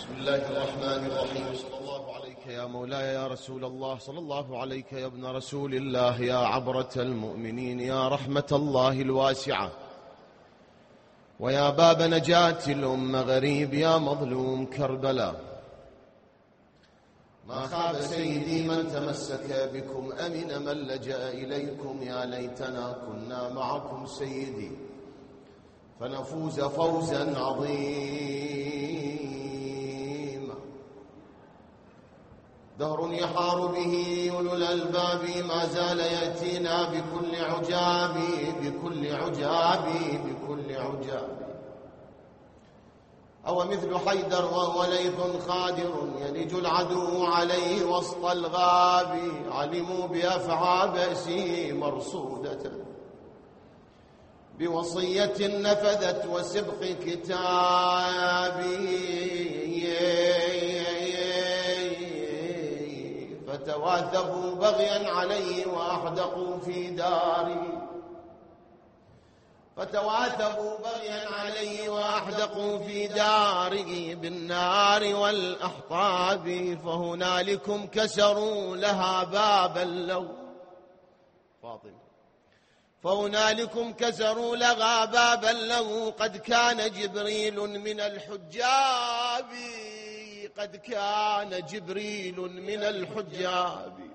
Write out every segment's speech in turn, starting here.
بسم الله الرحمن الرحيم. صلى الله عليك يا مولاي يا رسول الله، صلى الله عليك يا ابن رسول الله، يا عبرة المؤمنين، يا رحمة الله الواسعة، ويا باب نجاة الأمة غريب، يا مظلوم كربلاء. ما خاب سيدي من تمسك بكم، أمن من لجأ إليكم، يا ليتنا كنا معكم سيدي فنفوز فوزا عظيما. دهر يحار به أولو الألباب، ما زال يأتينا بكل عجاب بكل عجاب بكل عجاب. أو مثل حيدر وهو ليث خادر، يلج العدو عليه وسط الغاب، علموا بأفعى بأسه مرصودة، بوصية نفذت وسبق كتابي، فتواثبوا بغيا عليه وأحدقوا في داري، فتواثبوا بغيا عليه وأحدقوا في داره بالنار والأحطاب، فهنالكم كسروا لها بابا لو فاطمة، فهنالكم كسروا لها بابا له، قد كان جبريل من الحجاب، قد كان جبريل من الحجاب.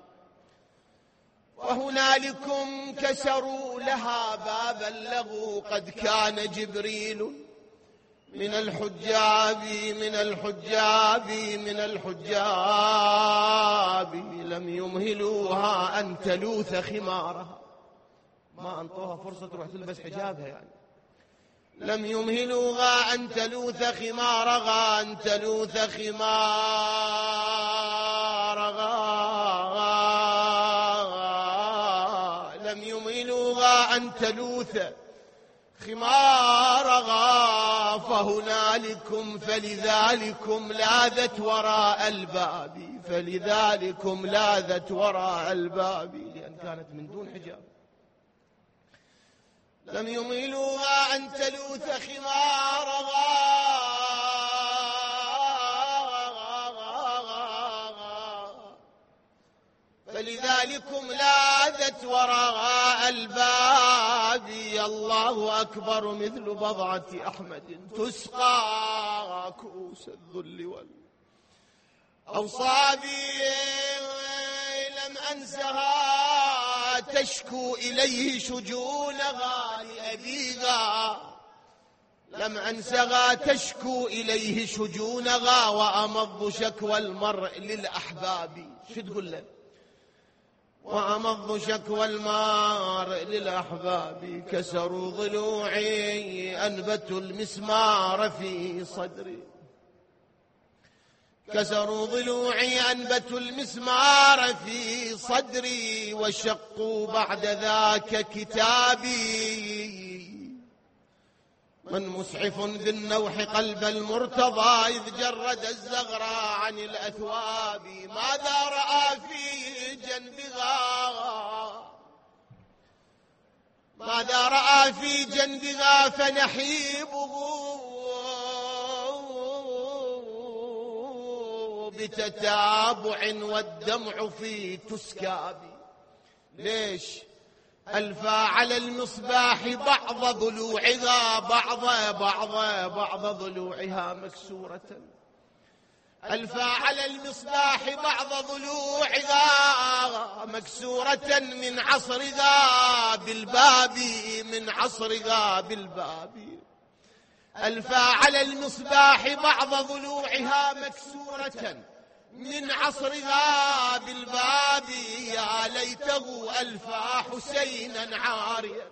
وهنالكم كسروا لها بابا له، قد كان جبريل من الحجاب من الحجاب من الحجاب. لم يمهلوها أن تلوث خمارها، ما أنطوها فرصة تروح تلبس حجابها، يعني لم يمهلوها أن تلوث خمارها، أن تلوث خمارها، لم يمهلوها أن تلوث خمارها. فهنالكم فلذلكم لاذت وراء الباب، فلذلكم لاذت وراء الباب، لأن كانت من دون حجاب. لم يمهلوها أن تلوث خمارها، فلذلكم لاذت وراء الباب. الله أكبر مثل بضعة أحمد، تسقى كؤوس الذل والأوصاب. لم أنسها تشكو إليه شجونها لأبيها، لم أنسها تشكو إليه شجونها، وأمض شكوى المرء للأحباب. شو تقول له؟ وأمض شكوى المرء للأحباب. كسروا ضلوعي أنبتوا المسمار في صدري، كسروا ضلوعي أنبتوا المسمار في صدري، وشقوا بعد ذاك كتابي. من مسعف بالنوح قلب المرتضى، إذ جرد الزغراء عن الأثواب. ماذا رأى في جنبها، ماذا رأى في جنبها فنحيبه بتتابع والدمع في تسكاب. ليش؟ ألفى على المصباح بعض ضلوعها، بعض ضلوعها مكسورة. ألفى على المصباح بعض ضلوعها مكسورة، من عصرها بالباب، من عصرها بالباب. ألفى على المصباح بعض ضلوعها مكسورة، من عصرها بالباب. يا ليته ألفى حسينا عاريا،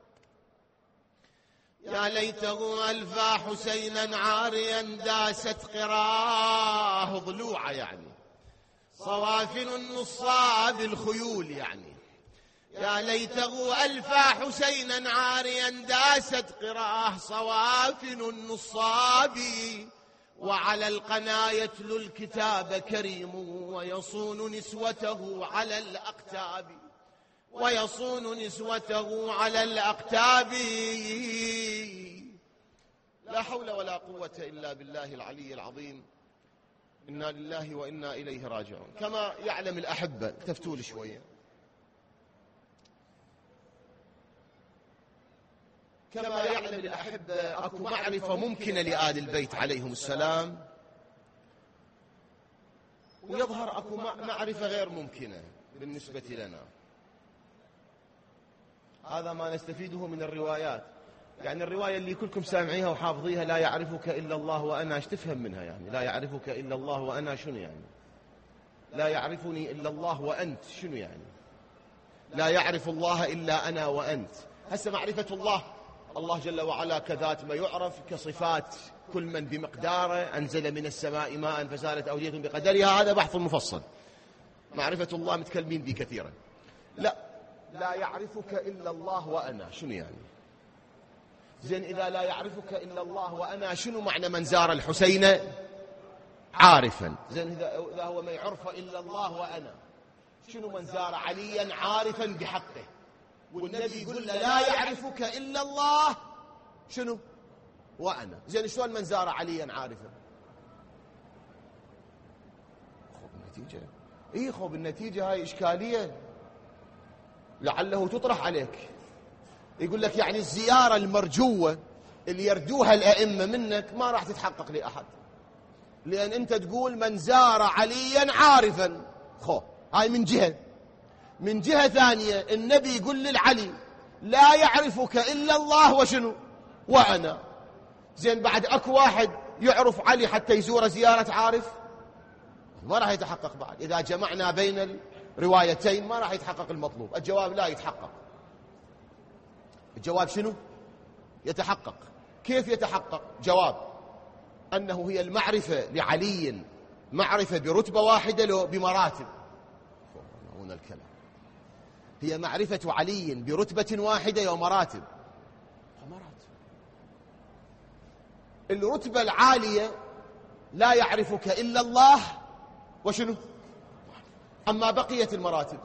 يا ليته ألفى حسينا عاريا، داست قراه ضلوعه، يعني صوافن النصاب الخيول، يعني يا ليته ألفى حسينا عاريا، داست قراه صوافن النصاب. وعلى القنا يتلو الكتاب كريم، ويصون نسوته على الأقتاب، ويصون نسوته على الأقتاب. لا حول ولا قوة إلا بالله العلي العظيم. إنا لله وإنا إليه راجعون. كما يعلم الأحبة، التفتوا لي شوية، كما يعلم الأحبة أكو معرفة ممكنة لآل البيت عليهم السلام، ويظهر أكو معرفة غير ممكنة بالنسبة لنا. هذا ما نستفيده من الروايات. يعني الرواية اللي كلكم سامعيها وحافظيها، لا يعرفك إلا الله وأنا، ايش تفهم منها يعني؟ لا يعرفك إلا الله وأنا شنو يعني؟ لا يعرفني إلا الله وأنت شنو يعني؟ لا يعرف الله إلا أنا وأنت. هسه معرفة الله، الله جل وعلا كذات ما يعرف، كصفات كل من بمقداره، أنزل من السماء ماء فسالت أودية بقدرها، هذا بحث مفصل. معرفة الله متكلمين به كثيرا. لا يعرفك إلا الله وأنا شنو يعني؟ زين إذا لا يعرفك إلا الله وأنا، شنو معنى من زار الحسين عارفا؟ زين إذا هو ما يعرف إلا الله وأنا، شنو من زار عليا عارفا بحقه؟ والنبي يقول له لا يعرفك إلا الله شنو وأنا. زين شلون من زار عليا عارفا؟ خوب النتيجة، خوب النتيجة هاي إشكالية لعله تطرح عليك. يقول لك يعني الزيارة المرجوة اللي يرجوها الأئمة منك ما راح تتحقق لأحد، لأن أنت تقول من زار عليا عارفا. هاي من جهة. من جهة ثانية النبي يقول للعلي لا يعرفك إلا الله وشنو وأنا. زين بعد أكو واحد يعرف علي حتى يزور زيارة عارف؟ ما راح يتحقق بعد. إذا جمعنا بين الروايتين ما راح يتحقق المطلوب. الجواب لا يتحقق. الجواب شنو؟ يتحقق. كيف يتحقق؟ جواب أنه هي المعرفة لعلي معرفة برتبة واحدة لو بمراتب. هنا الكلام. هي معرفة علي برتبة واحدة ومراتب. الرتبة العالية لا يعرفك إلا الله وشنو؟ أما بقية المراتب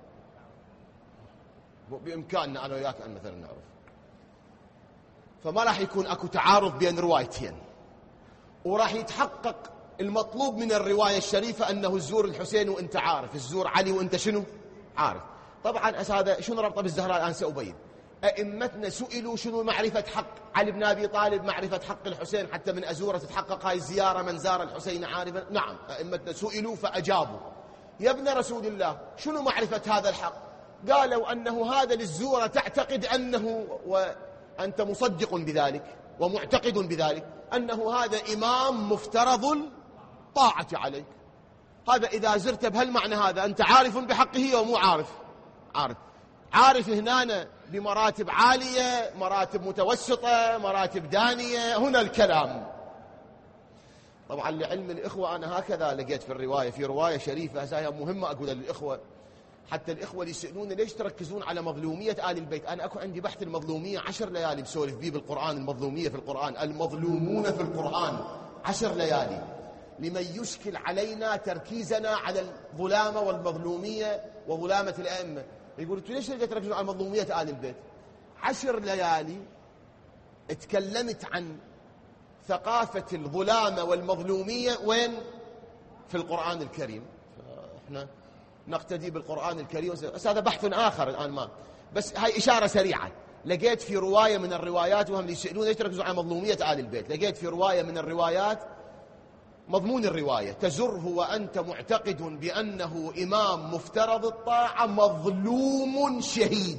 بإمكاننا أنا وياك أن مثلا نعرف. فما راح يكون أكو تعارض بين روايتين، وراح يتحقق المطلوب من الرواية الشريفة أنه الزور الحسين وأنت عارف، الزور علي وأنت شنو؟ عارف. طبعا هذا شنو ربطه بالزهراء الآن سأبين. أئمتنا سئلوا شنو معرفة حق علي بن أبي طالب، معرفة حق الحسين حتى من أزورة تتحقق هاي الزيارة، من زار الحسين عارفا. نعم أئمتنا سئلوا فأجابوا. يا ابن رسول الله شنو معرفة هذا الحق؟ قالوا أنه هذا للزورة تعتقد أنه، وأنت مصدق بذلك ومعتقد بذلك، أنه هذا إمام مفترض الطاعة عليك. هذا إذا زرت بهالمعنى هذا أنت عارف بحقه ومو عارف؟ عارف هنا بمراتب عالية، مراتب متوسطة، مراتب دانية. هنا الكلام. طبعا لعلم الإخوة أنا هكذا لقيت في الرواية، في رواية شريفة هذه مهمة أقول للإخوة، حتى الإخوة اللي يسألون ليش تركزون على مظلومية آل البيت. أنا أكو عندي بحث المظلومية 10 ليالي بسولف بيه بالقرآن. المظلومية في القرآن، المظلومون في القرآن 10 ليالي، لمن يشكل علينا تركيزنا على الظلامة والمظلومية وظلامة الأئمة. يقول انتوا ليش تركزون على مظلومية آل البيت؟ 10 ليالي اتكلمت عن ثقافة الظلامة والمظلومية وين؟ في القرآن الكريم. احنا نقتدي بالقرآن الكريم. بس هذا بحث آخر الآن، ما بس هاي إشارة سريعة. لقيت في رواية من الروايات، وهم اللي يسألون ليش تركزون على مظلومية آل البيت، لقيت في رواية من الروايات مضمون الرواية تزره وأنت معتقد بأنه إمام مفترض الطاعة مظلوم شهيد.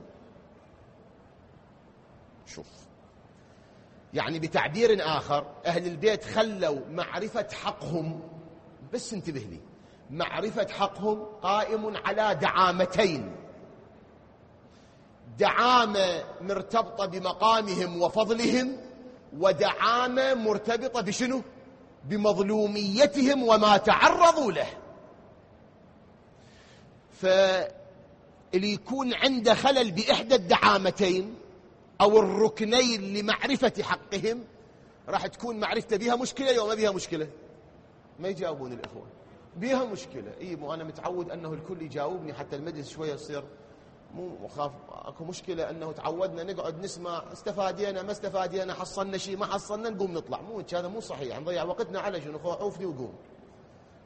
شوف، يعني بتعبير آخر أهل البيت خلوا معرفة حقهم، بس انتبه لي، معرفة حقهم قائم على دعامتين: دعامة مرتبطة بمقامهم وفضلهم، ودعامة مرتبطة بشنو؟ بمظلوميتهم وما تعرضوا له. فاللي يكون عنده خلل بإحدى الدعامتين أو الركنين لمعرفة حقهم راح تكون معرفته بها مشكلة. يوم ما بها مشكلة ما يجاوبون الإخوة، بها مشكلة. مو أنا متعود أنه الكل يجاوبني حتى المجلس شوية يصير مو خاف. اكو مشكلة أنه تعودنا نقعد نسمع، استفادينا ما استفادينا، حصلنا شيء ما حصلنا، نقوم نطلع. مو هذا مو صحيح، نضيع وقتنا على شنو؟ خوفني وقوم.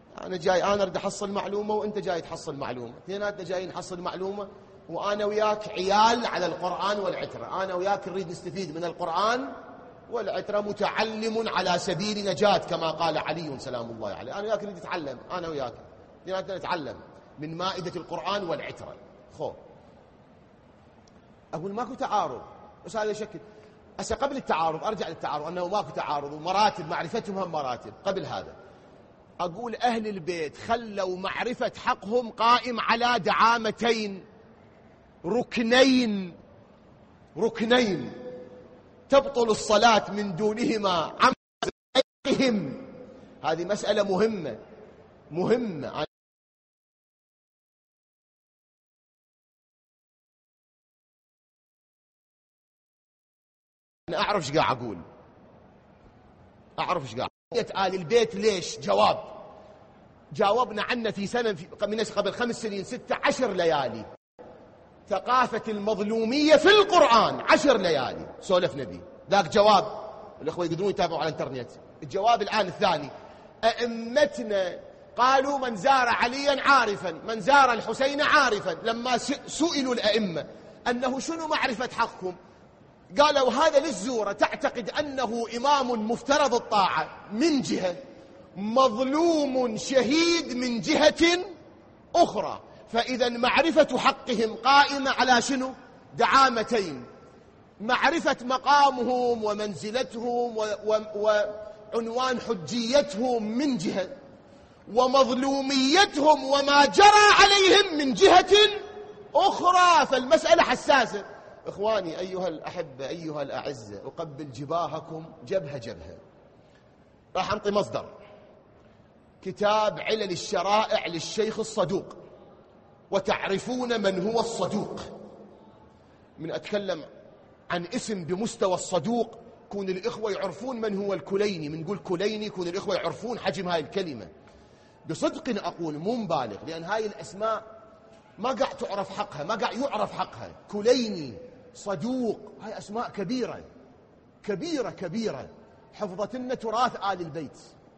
أنا جاي، أنا أريد أحصل معلومة وأنت جاي تحصل معلومة، اثنيناتنا جايين نحصل معلومة، وأنا وياك عيال على القرآن والعترة، أنا وياك نريد نستفيد من القرآن والعترة، متعلم على سبيل نجاة كما قال علي سلام الله عليه. أنا وياك نريد نتعلم، أنا وياك اثنيناتنا نتعلم من مائدة القرآن والعترة. أقول ماكو تعارض، بس هذا شكل. هسه قبل التعارض أرجع للتعارض، أنه ماكو تعارض ومراتب، معرفتهم هم مراتب. قبل هذا أقول أهل البيت خلوا معرفة حقهم قائم على دعامتين، ركنين تبطل الصلاة من دونهما عن حقهم. هذه مسألة مهمة. أنا أعرف إيش قاعد أقول، أعرف إيش قاعد. آل البيت ليش؟ جاوبنا عنه في سنة من قبل 5 سنين 16 ليالي. ثقافة المظلومية في القرآن 10 ليالي سولفنا به، ذاك جواب. الأخوة يقدرون يتابعوا على الانترنت. الجواب الآن الثاني: أئمتنا قالوا من زار عليا عارفا، من زار الحسين عارفا. لما سئلوا الأئمة أنه شنو معرفة حقكم، قالوا هذا للزورة تعتقد أنه إمام مفترض الطاعة من جهة، مظلوم شهيد من جهة أخرى. فإذا معرفة حقهم قائمة على شنو؟ دعامتين: معرفة مقامهم ومنزلتهم وعنوان حجيتهم من جهة، ومظلوميتهم وما جرى عليهم من جهة أخرى. فالمسألة حساسة. إخواني أيها الأحبة، أيها الأعزة، أقبل جباهكم جبهة. راح أنطي مصدر: كتاب علل الشرائع للشيخ الصدوق. وتعرفون من هو الصدوق. من أتكلم عن اسم بمستوى الصدوق، كون الإخوة يعرفون من هو الكليني. من نقول كليني، كون الإخوة يعرفون حجم هاي الكلمة. بصدق أقول مو مبالغ، لأن هاي الأسماء ما قاعد تعرف حقها، ما قاعد يعرف حقها. كليني، صدوق، هاي أسماء كبيرة حفظت لنا تراث آل البيت.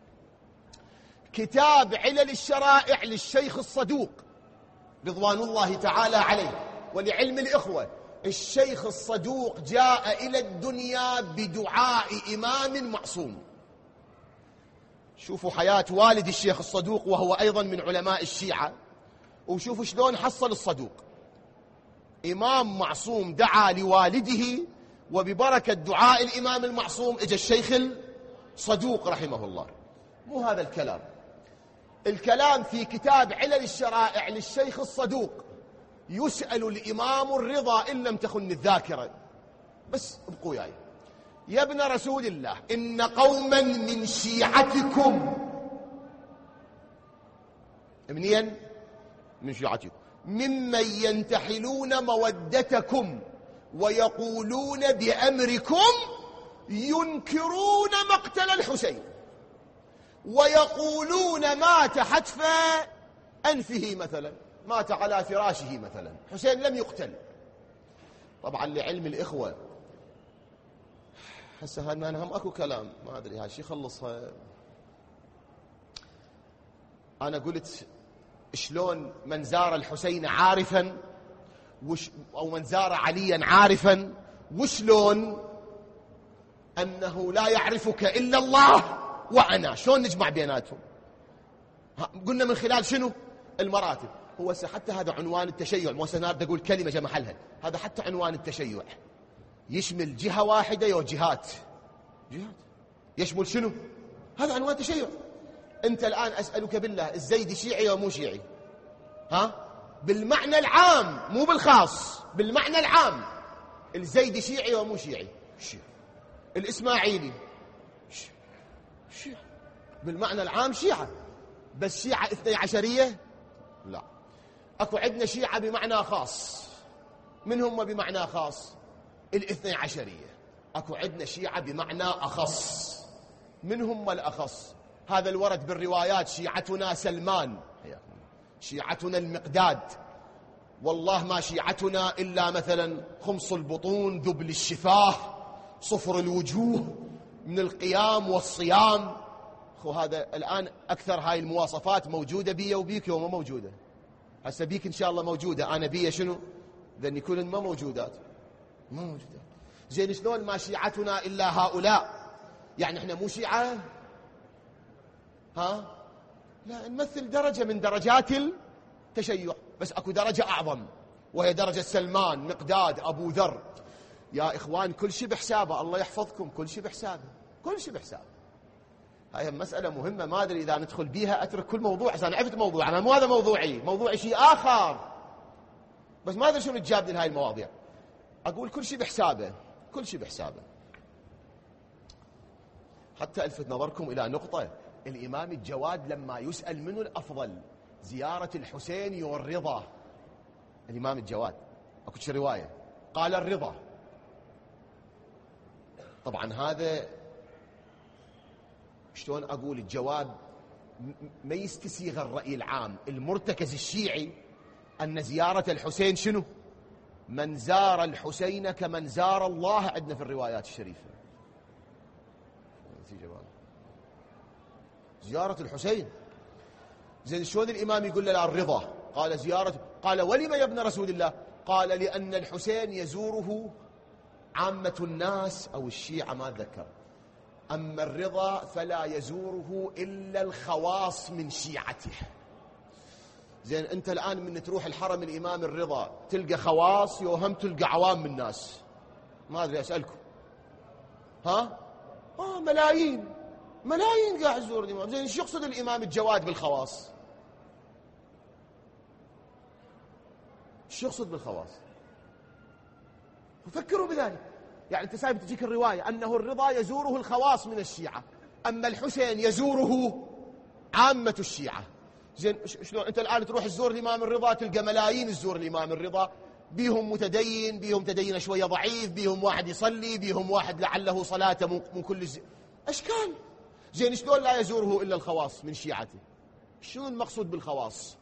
كتاب علل الشرائع للشيخ الصدوق رضوان الله تعالى عليه. ولعلم الإخوة، الشيخ الصدوق جاء إلى الدنيا بدعاء إمام معصوم. شوفوا حياة والد الشيخ الصدوق وهو أيضا من علماء الشيعة، وشوفوا شلون حصل الصدوق. إمام معصوم دعا لوالده، وببركة دعاء الإمام المعصوم اجى الشيخ الصدوق رحمه الله. مو هذا الكلام في كتاب علل الشرائع للشيخ الصدوق. يسأل الإمام الرضا إن لم تخن الذاكرة، بس ابقوا وياي: يا ابن رسول الله، إن قوما من شيعتكم، منين؟ من شيعتكم، ممن ينتحلون مودتكم ويقولون بأمركم، ينكرون مقتل الحسين، ويقولون مات حتف أنفه مثلا، مات على فراشه مثلا، حسين لم يقتل. طبعا لعلم الإخوة هسه أنا هم أكو كلام ما أدري هالشي خلصها. أنا قلت شلون من زار الحسين عارفا أو من زار عليا عارفا، وشلون أنه لا يعرفك إلا الله وأنا، شلون نجمع بيناتهم؟ قلنا من خلال شنو؟ المراتب. هو حتى هذا عنوان التشيع، مو سنارد أقول كلمة جا محلها، هذا حتى عنوان التشيع يشمل جهة واحدة وجهات يشمل شنو؟ هذا عنوان التشيع. أنت الآن أسألك بالله، الزيدي شيعي ومو شيعي؟ بالمعنى العام مو بالخاص، بالمعنى العام. الزيدي شيعي ومو شيعي؟ شيعي. الإسماعيلي شيعي بالمعنى العام، شيعة. بس شيعة 12 لا، أكو عندنا شيعة بمعنى خاص. من هم بمعنى خاص؟ 12. أكو عندنا شيعة بمعنى أخص. من هم الأخص؟ هذا الورد بالروايات: شيعتنا سلمان، شيعتنا المقداد، والله ما شيعتنا إلا مثلا خمص البطون، ذبل الشفاه، صفر الوجوه من القيام والصيام. أخو هذا الآن أكثر هاي المواصفات موجودة بي وبيك وما موجودة. هسه بيك إن شاء الله موجودة، أنا بي شنو؟ ذن كلن ما موجودات، ما موجودات. زين شلون ما شيعتنا إلا هؤلاء؟ يعني إحنا مو شيعة؟ ها؟ لا، نمثل درجة من درجات التشيع، بس أكو درجة أعظم وهي درجة سلمان، مقداد، أبو ذر. يا إخوان كل شيء بحسابه، الله يحفظكم، كل شيء بحسابه، كل شيء بحسابه. هاي مسألة مهمة، ما أدري إذا ندخل بيها أترك كل موضوع، أنا عرفت موضوع، أنا مو هذا موضوعي، موضوعي شيء آخر، بس ما أدري شنو تجابني لهاي المواضيع. أقول كل شيء بحسابه، كل شيء بحسابه. حتى ألفت نظركم إلى نقطة، الإمام الجواد لما يسأل منه الأفضل زيارة الحسين والرضا، الإمام الجواد أكو شي رواية قال الرضا. طبعا هذا شلون أقول، الجواد ما يستسيغ الرأي العام المرتكز الشيعي أن زيارة الحسين شنو؟ من زار الحسين كمن زار الله، عندنا في الروايات الشريفة. زيارة الحسين، زين شلون الإمام يقول له الرضا؟ قال زيارة، قال ولم يا ابن رسول الله؟ قال لأن الحسين يزوره عامة الناس أو الشيعة ما أتذكر، أما الرضا فلا يزوره إلا الخواص من شيعته. زين أنت الآن من تروح الحرم الإمام الرضا تلقى خواص يوهم تلقى عوام من الناس؟ ما أدري أسألكم، ها؟ ملايين ملايين قاعد يزور الإمام. زين شو يقصد الإمام الجواد بالخواص؟ شو يقصد بالخواص؟ ففكروا بذلك. يعني أنت سايب تجيك الرواية أنه الرضا يزوره الخواص من الشيعة، أما الحسين يزوره عامة الشيعة. زين شلون أنت الآن تروح تزور الإمام الرضا تلقى ملايين تزور الإمام الرضا، بيهم متدين، بيهم تدين شوية ضعيف، بيهم واحد يصلي، بيهم واحد لعله صلاته من كل أشكال. زين شلون لا يزوره إلا الخواص من شيعته؟ شنو المقصود بالخواص؟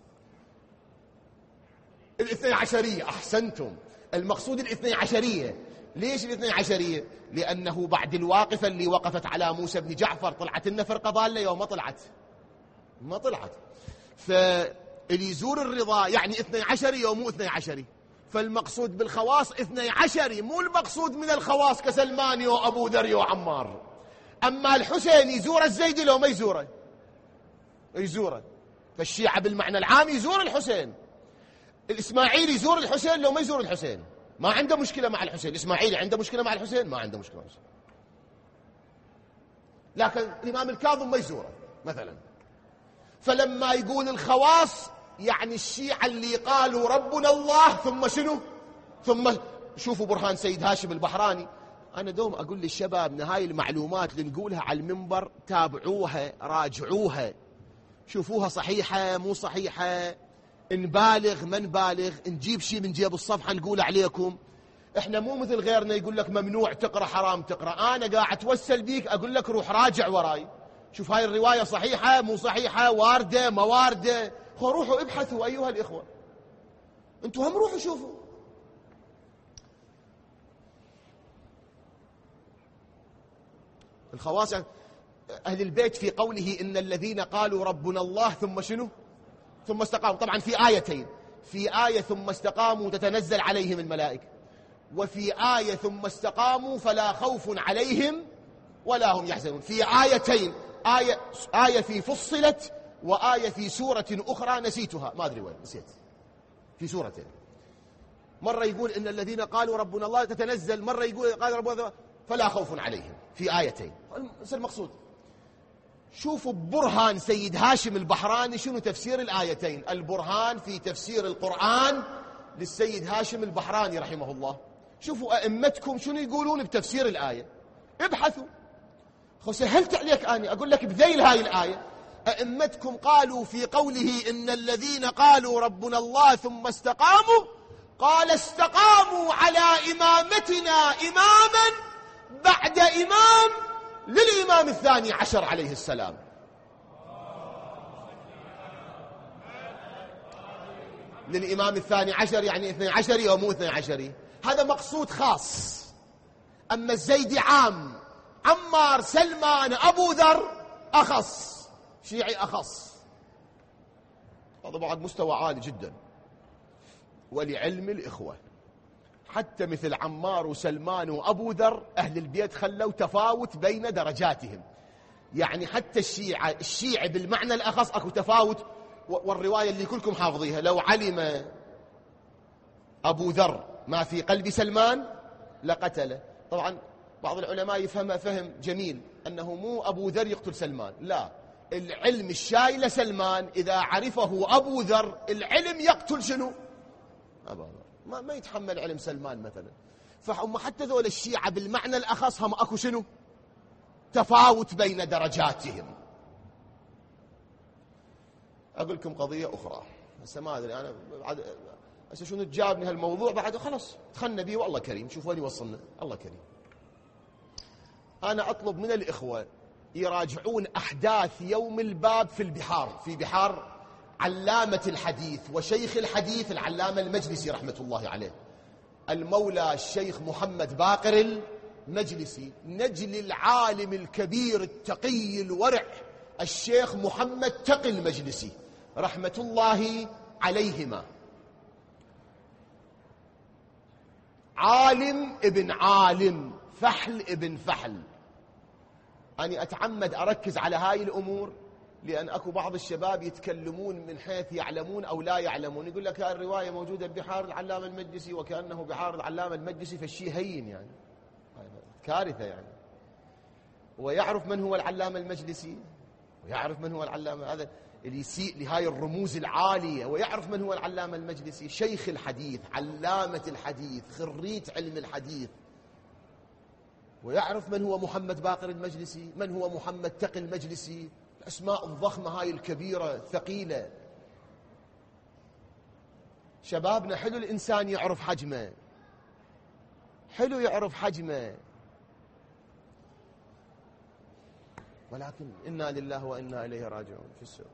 الاثني عشرية. أحسنتم، المقصود الاثني عشرية. ليش الاثني عشرية؟ لأنه بعد الواقفة اللي وقفت على موسى بن جعفر طلعت لنا فرقة ضالة يوم ما طلعت. فاللي يزور الرضا يعني اثني عشري ومو اثني عشري، فالمقصود بالخواص اثني عشري، مو المقصود من الخواص كسلماني وأبو ذر وعمار. أما الحسين يزور الزيدي لو ما يزوره؟ يزوره. فالشيعة بالمعنى العام يزور الحسين، الإسماعيلي يزور الحسين لو ما يزور الحسين ما عنده مشكلة مع الحسين، الإسماعيلي عنده مشكلة مع الحسين ما عنده مشكلة مع الحسين. لكن الإمام الكاظم ما يزوره مثلا. فلما يقول الخواص يعني الشيعة اللي قالوا ربنا الله ثم شنو؟ ثم شوفوا برهان سيد هاشم البحراني. أنا دوم أقول للشباب هاي المعلومات اللي نقولها على المنبر تابعوها، راجعوها، شوفوها صحيحة مو صحيحة، نبالغ ما نبالغ، نجيب شيء من جيب الصفحة نقول عليكم. احنا مو مثل غيرنا يقول لك ممنوع تقرأ حرام تقرأ. أنا قاعد أتوسل بيك أقول لك روح راجع وراي، شوف هاي الرواية صحيحة مو صحيحة، واردة ما واردة. روحوا ابحثوا أيها الإخوة، أنتوا هم روحوا شوفوا. الخواص أهل البيت في قوله إن الذين قالوا ربنا الله ثم شنو؟ ثم استقاموا. طبعا في آيتين، في آية ثم استقاموا تتنزل عليهم الملائكة، وفي آية ثم استقاموا فلا خوف عليهم ولا هم يحزنون. في آيتين، آية في فصلت وآية في سورة أخرى نسيتها ما أدري وين نسيت، في سورتين. مرة يقول إن الذين قالوا ربنا الله تتنزل، مرة يقول قال ربنا الله فلا خوف عليهم، في آيتين. المقصود شوفوا برهان سيد هاشم البحراني شنو تفسير الآيتين. البرهان في تفسير القرآن للسيد هاشم البحراني رحمه الله. شوفوا أئمتكم شنو يقولون بتفسير الآية، ابحثوا. سهلت عليك أنا أقول لك بذيل هاي الآية. أئمتكم قالوا في قوله إن الذين قالوا ربنا الله ثم استقاموا، قال استقاموا على إمامتنا إماما بعد إمام للإمام الثاني عشر عليه السلام. للإمام الثاني عشر يعني 12 ومو 12، هذا مقصود خاص. أما الزيدي عام، عمار، سلمان، أبو ذر أخص، شيعي أخص. هذا بعد مستوى عالي جدا. ولعلم الإخوة حتى مثل عمار وسلمان وأبو ذر أهل البيت خلوا تفاوت بين درجاتهم. يعني حتى الشيعة بالمعنى الأخص أكو تفاوت. والرواية اللي كلكم حافظيها: لو علم أبو ذر ما في قلب سلمان لقتله. طبعا بعض العلماء يفهمها فهم جميل، أنه مو أبو ذر يقتل سلمان، لا، العلم الشايل سلمان إذا عرفه أبو ذر العلم يقتل شنو؟ أبو ذر. ما يتحمل علم سلمان مثلا. فهم حتى ذول الشيعة بالمعنى الأخص هم أكو شنو؟ تفاوت بين درجاتهم. أقول لكم قضية أخرى هسه ما أدري أنا بعد هسه شنو تجابني هالموضوع، بعد خلص دخلنا به والله كريم، شوف وين يوصلنا الله كريم. أنا أطلب من الإخوة يراجعون أحداث يوم الباب في البحار، في بحار علامة الحديث وشيخ الحديث العلامة المجلسي رحمة الله عليه، المولى الشيخ محمد باقر المجلسي، نجل العالم الكبير التقي الورع الشيخ محمد تقي المجلسي رحمة الله عليهما. عالم ابن عالم، فحل ابن فحل. أنا أتعمد أركز على هاي الأمور لأن أكو بعض الشباب يتكلمون من حيث يعلمون أو لا يعلمون. يقول لك هاي الرواية موجودة ببحار العلامة المجلسي وكأنه بحار العلامة المجلسي، فالشيء هين يعني كارثة يعني. ويعرف من هو العلامة المجلسي ويعرف من هو العلامة، هذا اللي يسيء لهاي الرموز العالية. ويعرف من هو العلامة المجلسي، شيخ الحديث، علامة الحديث، خريج علم الحديث. ويعرف من هو محمد باقر المجلسي، من هو محمد تقي المجلسي، الأسماء الضخمة هاي الكبيرة الثقيلة. شبابنا حلو الإنسان يعرف حجمه، حلو يعرف حجمه، ولكن إنا لله وإنا إليه راجعون. شو السبب؟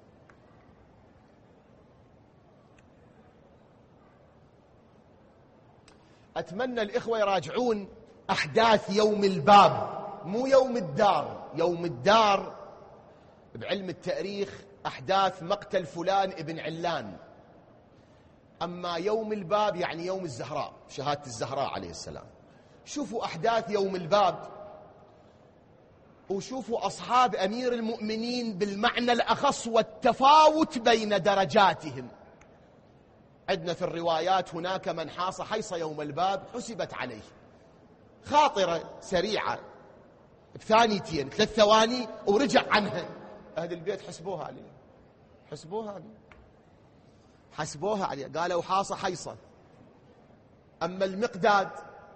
أتمنى الإخوة يراجعون أحداث يوم الباب، مو يوم الدار. يوم الدار بعلم التاريخ أحداث مقتل فلان ابن علان، أما يوم الباب يعني يوم الزهراء، شهادة الزهراء عليه السلام. شوفوا أحداث يوم الباب وشوفوا أصحاب أمير المؤمنين بالمعنى الأخص والتفاوت بين درجاتهم. عندنا في الروايات هناك من حاص حيص يوم الباب حسبت عليه، خاطرة سريعة بثانيتين 3 ثواني ورجع عنها. أهل البيت حسبوها عليه، حسبوها عليه، حسبوها عليه، قالوا حاص حيصة. أما المقداد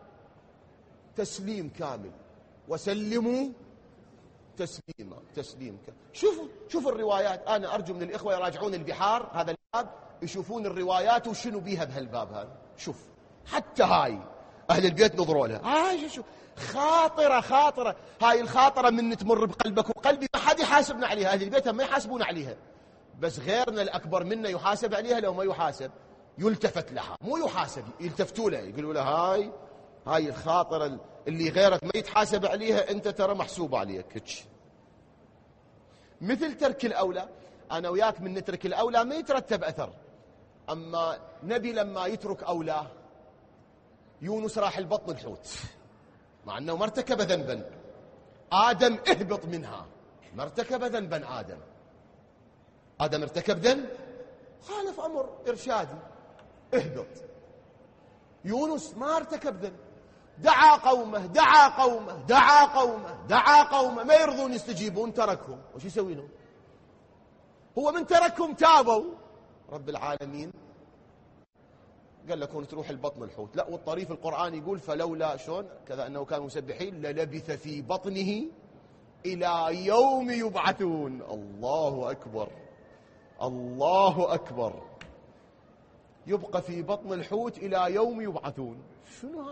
تسليم كامل، وسلموا تسليما، تسليم كامل. شوفوا الروايات. أنا أرجو من الإخوة يراجعون البحار، هذا الباب، يشوفون الروايات وشنو بيها بهالباب هذا. شوف حتى هاي أهل البيت نظروا لها، هاي شو خاطرة، هاي الخاطرة من تمر بقلبك وقلبي ما حد يحاسبنا عليها. أهل البيت ما يحاسبون عليها، بس غيرنا الأكبر منا يحاسب عليها. لو ما يحاسب يلتفت لها، مو يحاسب، يلتفتوا له، يقولوا له هاي الخاطرة اللي غيرك ما يتحاسب عليها أنت ترى محسوب عليك. مثل ترك الأولى. أنا وياك من نترك الأولى ما يترتب أثر، أما نبي لما يترك أولى، يونس راح البطن الحوت مع أنه ما ارتكب ذنبا، آدم اهبط منها، ما ارتكب ذنبا. آدم ارتكب ذنب، خالف أمر إرشادي، اهبط. يونس ما ارتكب ذنب، دعا قومه ما يرضون يستجيبون، تركهم. وش يسوي لهم؟ هو من تركهم تابوا. رب العالمين قال لكم تروح البطن الحوت، لا، والطريف القرآن يقول فلولا شلون كذا أنه كانوا مسبحين للبث في بطنه إلى يوم يبعثون. الله أكبر، الله أكبر. يبقى في بطن الحوت إلى يوم يبعثون. شنو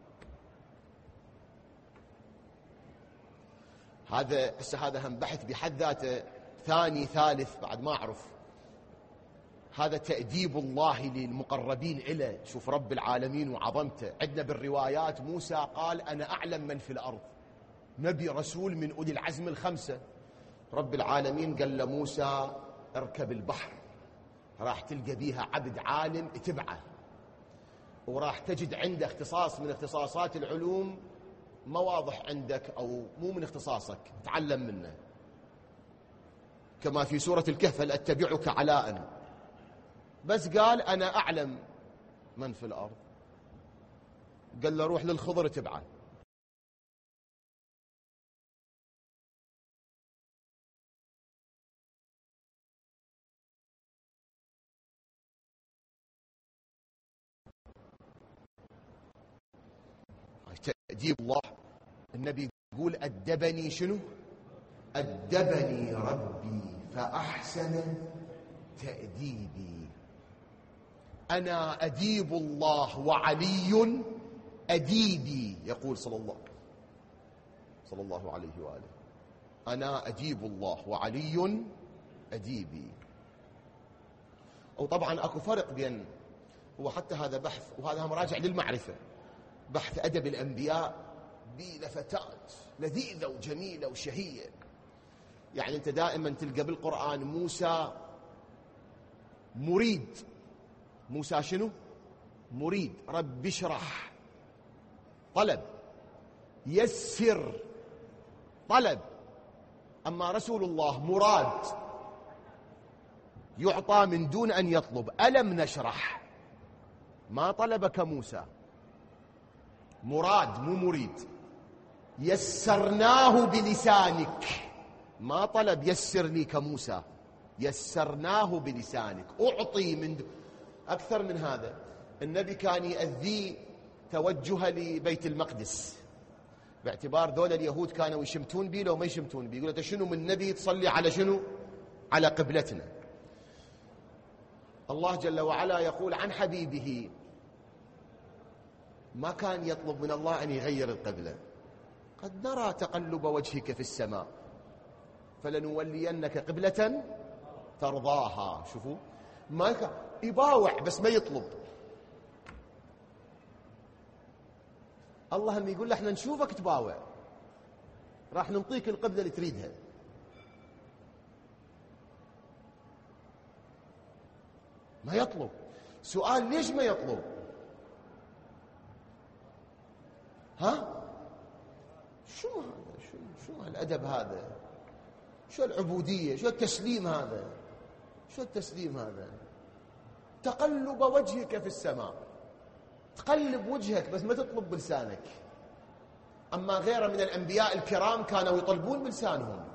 هذا هم بحث بحد ذاته، ثاني ثالث بعد ما أعرف. هذا تأديب الله للمقربين إليه. شوف رب العالمين وعظمته. عندنا بالروايات موسى قال أنا أعلم من في الأرض، نبي رسول من أولي العزم الخمسة. رب العالمين قال لموسى اركب البحر، راح تلقى بيها عبد عالم اتبعه، وراح تجد عنده اختصاص من اختصاصات العلوم ما واضح عندك أو مو من اختصاصك، تعلم منه. كما في سورة الكهف هل أتبعك على أن، بس قال أنا أعلم من في الأرض، قال له روح للخضر اتبعه. تأديب الله. النبي يقول أدبني شنو؟ أدبني ربي فأحسن تأديبي. أنا أديب الله وعلي أديبي، يقول صلى الله عليه وآله. أنا أديب الله وعلي أديبي. وطبعا أكو فرق بين، هو حتى هذا بحث وهذا هم راجع للمعرفة، بحث أدب الأنبياء بلفتات لذيذة وجميلة وشهية. يعني أنت دائما تلقى بالقرآن موسى مريد، موسى شنو؟ مريد، رب اشرح طلب، يسر طلب. أما رسول الله مراد، يعطى من دون أن يطلب. ألم نشرح، ما طلب كموسى، مراد مو مريد. يسرناه بلسانك، ما طلب يسر لي كموسى، يسرناه بلسانك. أعطي من أكثر من هذا. النبي كان يأذي توجه لبيت المقدس، باعتبار دول اليهود كانوا يشمتون بي لو ما يشمتون بي، يقولوا شنو من نبي تصلي على شنو؟ على قبلتنا. الله جل وعلا يقول عن حبيبه ما كان يطلب من الله أن يغير القبلة. قد نرى تقلب وجهك في السماء فلنولينك قبلة ترضاها. شوفوا، ما يباوع بس ما يطلب. الله هم يقول له احنا نشوفك تباوع، راح نعطيك القبلة اللي تريدها. ما يطلب. سؤال ليش ما يطلب؟ ها؟ شو هذا؟ شو الأدب هذا؟ شو العبودية؟ شو التسليم هذا؟ شو التسليم هذا؟ تقلب وجهك في السماء، تقلب وجهك بس ما تطلب بلسانك. أما غيره من الأنبياء الكرام كانوا يطلبون بلسانهم.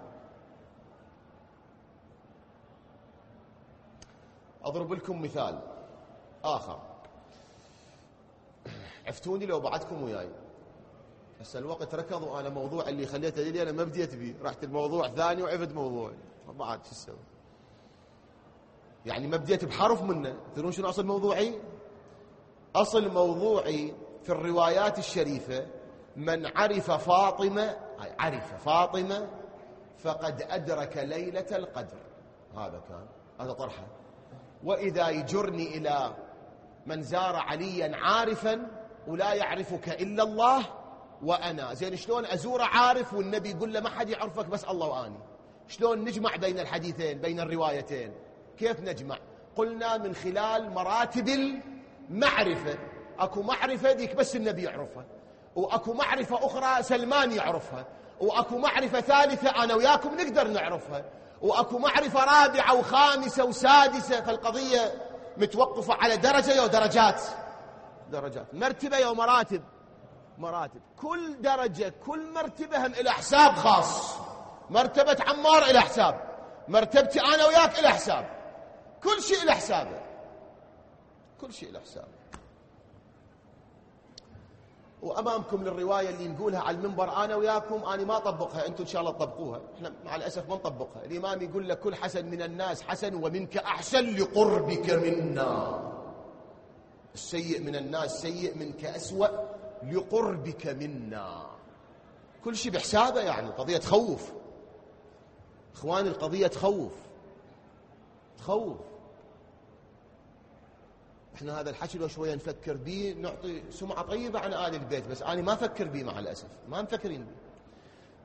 أضرب لكم مثال آخر، عفتوني لو بعدكم وياي. هسه الوقت ركض وأنا موضوع اللي خليته لي أنا ما بديت بيه، رحت الموضوع ثاني وعفت موضوع بعد شو اسوي؟ يعني ما بديت بحرف منه. تدرون شنو أصل موضوعي؟ أصل موضوعي في الروايات الشريفة من عرف فاطمة فقد أدرك ليلة القدر. هذا كان هذا طرحه. وإذا يجرني إلى من زار عليا عارفا ولا يعرفك إلا الله وأنا. زين شلون أزور عارف والنبي يقول له ما حد يعرفك بس الله وأني؟ شلون نجمع بين الحديثين بين الروايتين؟ كيف نجمع؟ قلنا من خلال مراتب المعرفة. أكو معرفة ديك بس النبي يعرفها، وأكو معرفة أخرى سلمان يعرفها، وأكو معرفة ثالثة أنا وياكم نقدر نعرفها، وأكو معرفة رابعة وخامسة وسادسة. فالقضية متوقفة على درجة ودرجات، درجات، مرتبة ومراتب، مراتب. كل درجة كل مرتبة هم إلى حساب خاص. مرتبة عمار إلى حساب، مرتبتي أنا وياك إلى حساب، كل شيء إلى حسابه، كل شيء إلى حسابه. وأمامكم للرواية اللي نقولها على المنبر أنا وياكم، أنا ما أطبقها، أنتم إن شاء الله تطبقوها، إحنا مع الأسف ما نطبقها. الإمام يقول لك كل حسن من الناس حسن ومنك أحسن لقربك منا. السيء من الناس سيء، منك أسوأ لقربك منا. كل شيء بحسابه. يعني القضية تخوف إخواني، القضية تخوف. احنا هذا الحكي لو شويه نفكر به نعطي سمعه طيبه عن آل البيت، بس انا ما افكر به مع الاسف، ما مفكرين به.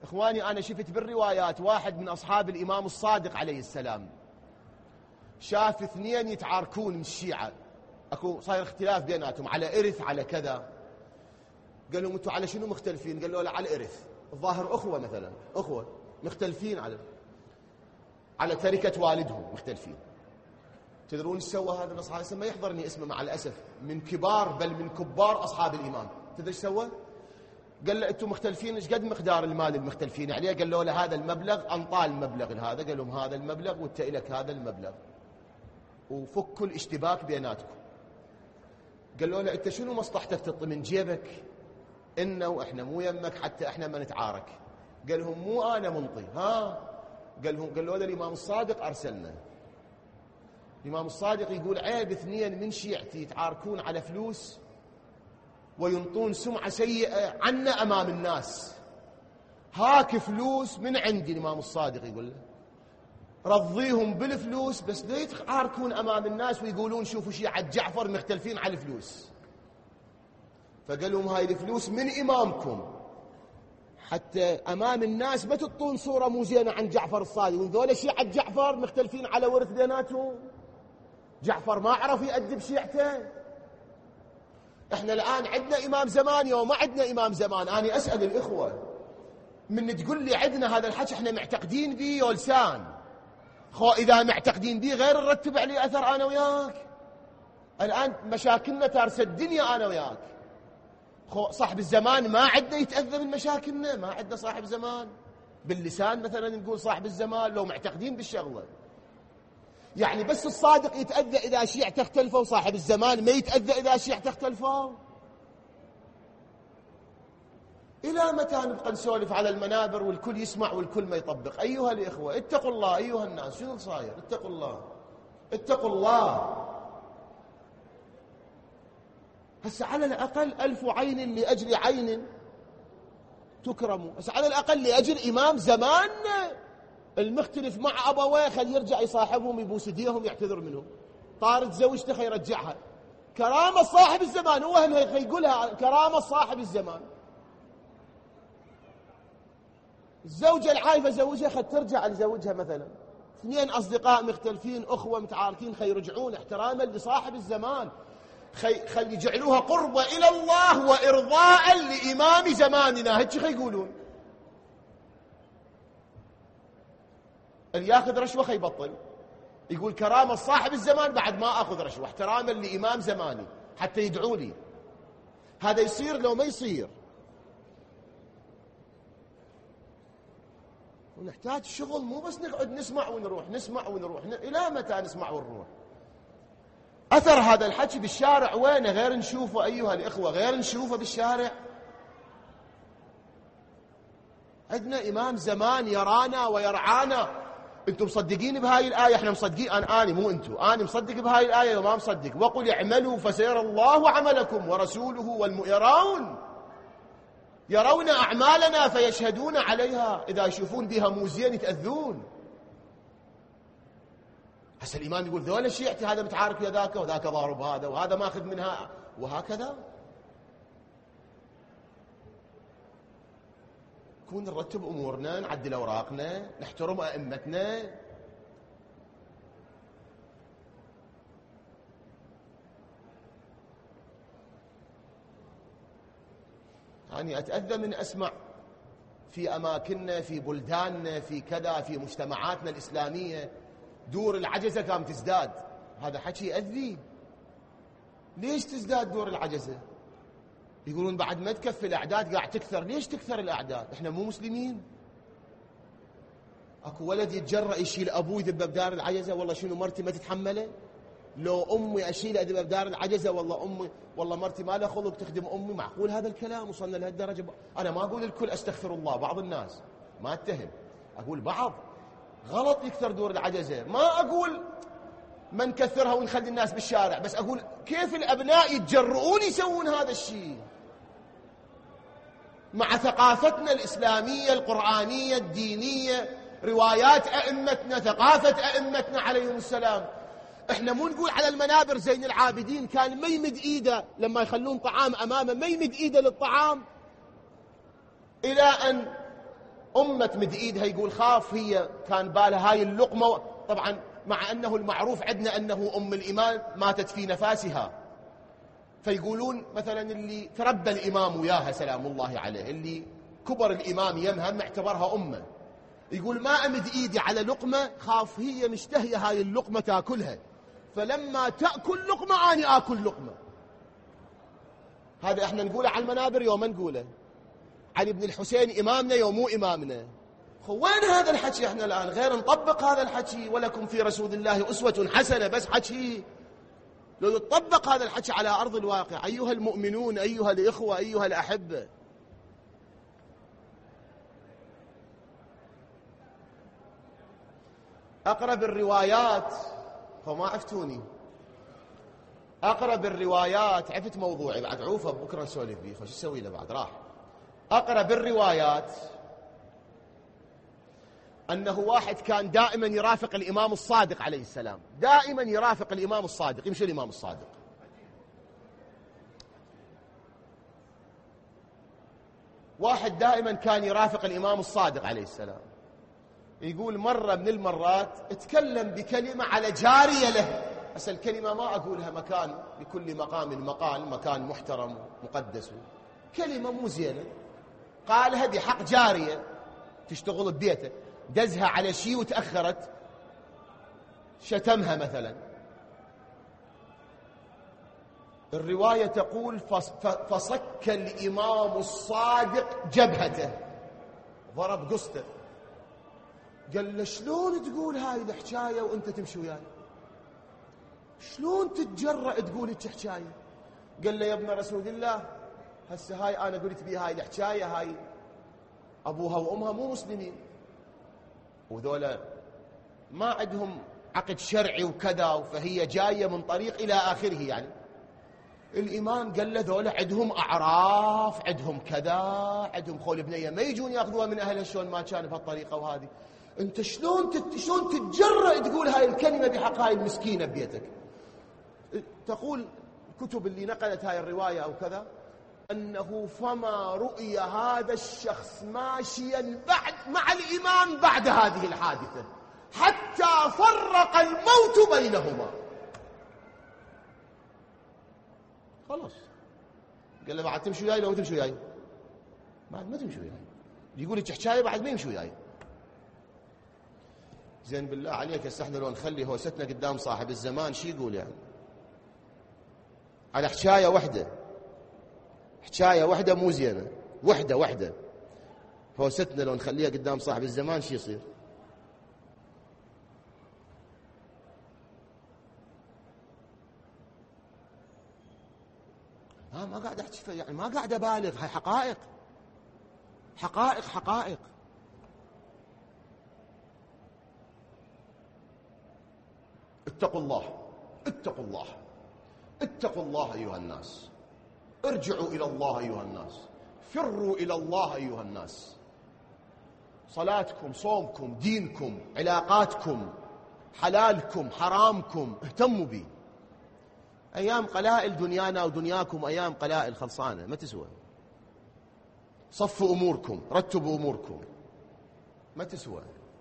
إخواني أنا شفت بالروايات واحد من أصحاب الإمام الصادق عليه السلام شاف اثنين يتعاركون من الشيعة، أكو صاير اختلاف بيناتهم على إرث على كذا. قال لهم أنتم على شنو مختلفين؟ قال له لا على الإرث، الظاهر أخوة مثلا، أخوة مختلفين على تركة والدهم مختلفين. تدرون ايش سوى هذا الأصحاب؟ ما يحضرني اسمه مع الأسف، من كبار بل من كبار أصحاب الإمام. تدري ايش سوى؟ قال له أنتم مختلفين ايش قد مقدار المال المختلفين عليه؟ قال له هذا المبلغ، أنطال المبلغ هذا، قال لهم هذا المبلغ وانت لك هذا المبلغ، وفكوا الاشتباك بيناتكم. قال له أنت شنو مصلحتك تعطي من جيبك إنه وإحنا مو يمك حتى إحنا ما نتعارك؟ قال لهم مو أنا منطي، قال له الإمام الصادق أرسلنا. الإمام الصادق يقول عيب اثنين من شيعتي يتعاركون على فلوس وينطون سمعة سيئة عنا أمام الناس، هاك فلوس من عندي. الإمام الصادق يقول له رضيهم بالفلوس بس لا يتعاركون أمام الناس ويقولون شوفوا شيعة جعفر مختلفين على الفلوس. فقال لهم هاي الفلوس من إمامكم حتى أمام الناس ما تطون صورة مو زينة عن جعفر الصادق، وذولا شيعة جعفر مختلفين على ورث بيناتهم، جعفر ما عرف يأدب شيعته. احنا الآن عندنا إمام زمان يوم ما عندنا إمام زمان. أنا أسأل الإخوة من تقول لي عندنا هذا الحكي احنا معتقدين به يا لسان، إذا معتقدين به غير نرتب عليه أثر أنا وياك. الآن مشاكلنا تارس الدنيا أنا وياك. صاحب الزمان ما عندنا يتأذى من مشاكلنا، ما عندنا صاحب زمان باللسان مثلا نقول صاحب الزمان لو معتقدين بالشغلة. يعني بس الصادق يتأذى إذا شيعته اختلفوا وصاحب الزمان ما يتأذى إذا شيعته اختلفوا؟ إلى متى نبقى نسولف على المنابر والكل يسمع والكل ما يطبق؟ أيها الإخوة اتقوا الله، أيها الناس شنو صاير؟ اتقوا الله، اتقوا الله. هسه على الأقل 1000 عين لأجل عين تكرموا. هسه على الأقل لأجل إمام زماننا المختلف مع أبويه خل يرجع يصاحبهم يبوس ايديهم يعتذر منهم. طارت زوجته خي يرجعها، كرامة صاحب الزمان، هو يقولها كرامة صاحب الزمان. الزوجة العايفة زوجها خل ترجع لزوجها مثلا. اثنين أصدقاء مختلفين أخوة متعاركين خي يرجعون احتراما لصاحب الزمان، خل يجعلوها قربة إلى الله وإرضاء لإمام زماننا. هيك خي يقولون اللي ياخذ رشوة خي يبطل، يقول كرامة صاحب الزمان بعد ما أخذ رشوة احتراما لإمام زماني حتى يدعوا لي. هذا يصير لو ما يصير. ونحتاج شغل، مو بس نقعد نسمع ونروح نسمع ونروح. إلى متى نسمع ونروح؟ أثر هذا الحكي بالشارع وينه؟ غير نشوفه أيها الإخوة، غير نشوفه بالشارع. عندنا إمام زمان يرانا ويرعانا. أنتم مصدقين بهاي الآية؟ احنا مصدقين. أنا مو أنتم، أنا مصدق بهاي الآية وما مصدق. وقل اعملوا فسيرى الله عملكم ورسوله يرون أعمالنا فيشهدون عليها. إذا يشوفون بها مو زين يتأذون. هسه الإمام يقول ذولا شيعتي هذا متعارك ويا ذاك وذاك ضارب هذا وهذا ماخذ منها وهكذا. كون نرتب أمورنا، نعدل أوراقنا، نحترم أئمتنا. يعني أتأذى من أسمع في أماكننا في بلداننا في كذا في مجتمعاتنا الإسلامية دور العجزة قام تزداد. هذا حكي يأذي. ليش تزداد دور العجزة؟ يقولون بعد ما تكفي الأعداد قاعد تكثر. ليش تكثر الأعداد؟ إحنا مو مسلمين؟ أكو ولد يتجرأ يشيل أبوي ذبه بدار العجزة؟ والله شنو مرتي ما تتحمله؟ لو أمي أشيل ذبه بدار العجزة والله مرتي ما لها خلق تخدم أمي؟ معقول هذا الكلام؟ وصلنا لهالدرجة؟ أنا ما أقول الكل أستغفر الله، بعض الناس ما أتهم، أقول بعض غلط يكثر دور العجزة. ما أقول ما نكثرها ونخلي الناس بالشارع، بس أقول كيف الأبناء يتجرؤون يسوون هذا الشيء مع ثقافتنا الإسلامية القرآنية الدينية، روايات أئمتنا، ثقافة أئمتنا عليهم السلام. احنا مو نقول على المنابر زين العابدين كان ما يمد ايده لما يخلون طعام امامه، ما يمد ايده للطعام الى ان أمة مد إيدها يقول خاف هي كان بالها هاي اللقمة، طبعا مع أنه المعروف عندنا أنه أم الإمام ماتت في نفاسها، فيقولون مثلا اللي تربى الإمام وياها سلام الله عليه، اللي كبر الإمام يمها معتبرها أمه، يقول ما أمد إيدي على لقمة خاف هي مشتهية هاي اللقمة تأكلها، فلما تأكل لقمة أنا آكل لقمة. هذا احنا نقوله على المنابر يوم ما نقوله. علي بن الحسين إمامنا يوم مو إمامنا. وين هذا الحكي احنا الآن؟ غير نطبق هذا الحكي، ولكم في رسول الله أسوة حسنة، بس حكي. لو يطبق هذا الحكي على أرض الواقع أيها المؤمنون، أيها الإخوة، أيها الأحبة، أقرب الروايات، فما عفتوني، أقرب الروايات، عفت موضوعي بعد، عوفة بكرة نسولف بيه، خش اسوي له بعد راح. أقرب الروايات أنه واحد كان دائما يرافق الإمام الصادق عليه السلام، دائما يرافق الإمام الصادق. يمشي الإمام الصادق، واحد دائما كان يرافق الإمام الصادق عليه السلام. يقول مرة من المرات اتكلم بكلمة على جارية له، بس الكلمة ما أقولها مكان، لكل مقام مقال، مكان محترم مقدس، كلمة مو زينة قالها بحق جارية تشتغل ببيته، دزها على شيء وتأخرت، شتمها مثلا. الرواية تقول فصك الإمام الصادق جبهته، ضرب قسطه. قال له شلون تقول هاي الحكاية وانت تمشي وياي؟ شلون تتجرأ تقول هيك حكاية؟ قال له يا ابن رسول الله هسه هاي انا قلت بي هاي الحكاية، هاي ابوها وامها مو مسلمين، وذولا ما عندهم عقد شرعي وكذا، فهي جاية من طريق إلى آخره. يعني الإمام قال له ذولا عندهم أعراف، عندهم كذا، عندهم خول بنية ما يجون يأخذوها من أهلها شلون ما كان بهالطريقة، وهذه أنت شلون تتجرأ تقول هاي الكلمة بحق هاي المسكينة ببيتك؟ تقول الكتب اللي نقلت هاي الرواية أو كذا أنه فما رؤي هذا الشخص ماشيا بعد مع الإمام بعد هذه الحادثة حتى فرق الموت بينهما. خلاص قال له بعد تمشي وياي؟ لو تمشي وياي بعد ما تمشي وياي، يقول لك حكاية بعد ما يمشي وياي. زين بالله عليك هسه احنا لو نخلي هوستنا قدام صاحب الزمان شي يقول يعني على حكاية واحدة، حكاية واحدة مو زينة، واحدة هوستنا لو نخليها قدام صاحب الزمان شي يصير؟ ما قاعد احكي يعني، ما قاعد ابالغ، هاي حقائق حقائق حقائق. اتقوا الله، اتقوا الله، اتقوا الله أيها الناس، ارجعوا إلى الله أيها الناس، فروا إلى الله أيها الناس. صلاتكم، صومكم، دينكم، علاقاتكم، حلالكم، حرامكم، اهتموا به. أيام قلائل دنيانا ودنياكم أيام قلائل خلصانة ما تسوى. صفوا أموركم، رتبوا أموركم، ما تسوى.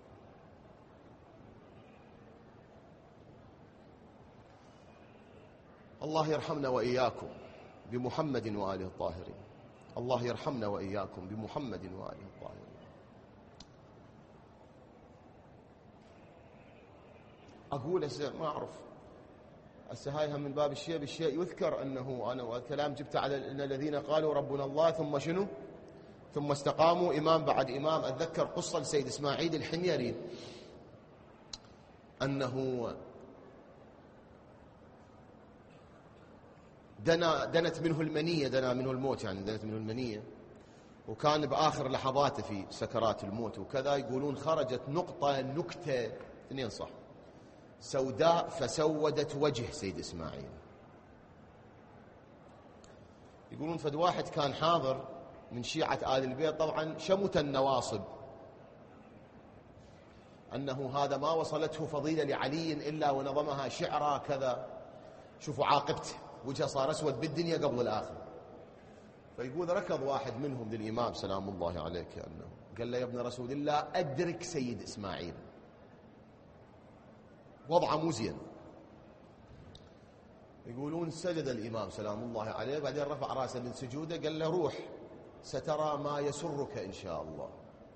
الله يرحمنا وإياكم بمحمد وآله الطاهرين، الله يرحمنا وإياكم بمحمد وآله الطاهرين. أقول هسه ما أعرف، هسه هاي من باب الشيء بالشيء يذكر أنه أنا والكلام جبت على إن الذين قالوا ربنا الله ثم شنو؟ ثم استقاموا، إمام بعد إمام. أتذكر قصة لسيد إسماعيل الحميري أنه دنت منه المنية، دنا منه الموت يعني، دنت منه المنية، وكان بآخر لحظاته في سكرات الموت وكذا. يقولون خرجت نكتة اثنين صح سوداء فسودت وجه سيد إسماعيل. يقولون فد واحد كان حاضر من شيعة آل البيت، طبعا شمت النواصب أنه هذا ما وصلته فضيلة لعلي إلا ونظمها شعرا كذا. شوفوا عاقبته، وجهه صار أسود بالدنيا قبل الآخر. فيقول ركض واحد منهم للإمام سلام الله عليه كأنه قال له: يا ابن رسول الله أدرك سيد إسماعيل، وضعه مو زين. يقولون سجد الإمام سلام الله عليه، بعدين رفع راسه من سجوده قال له: روح سترى ما يسرك إن شاء الله.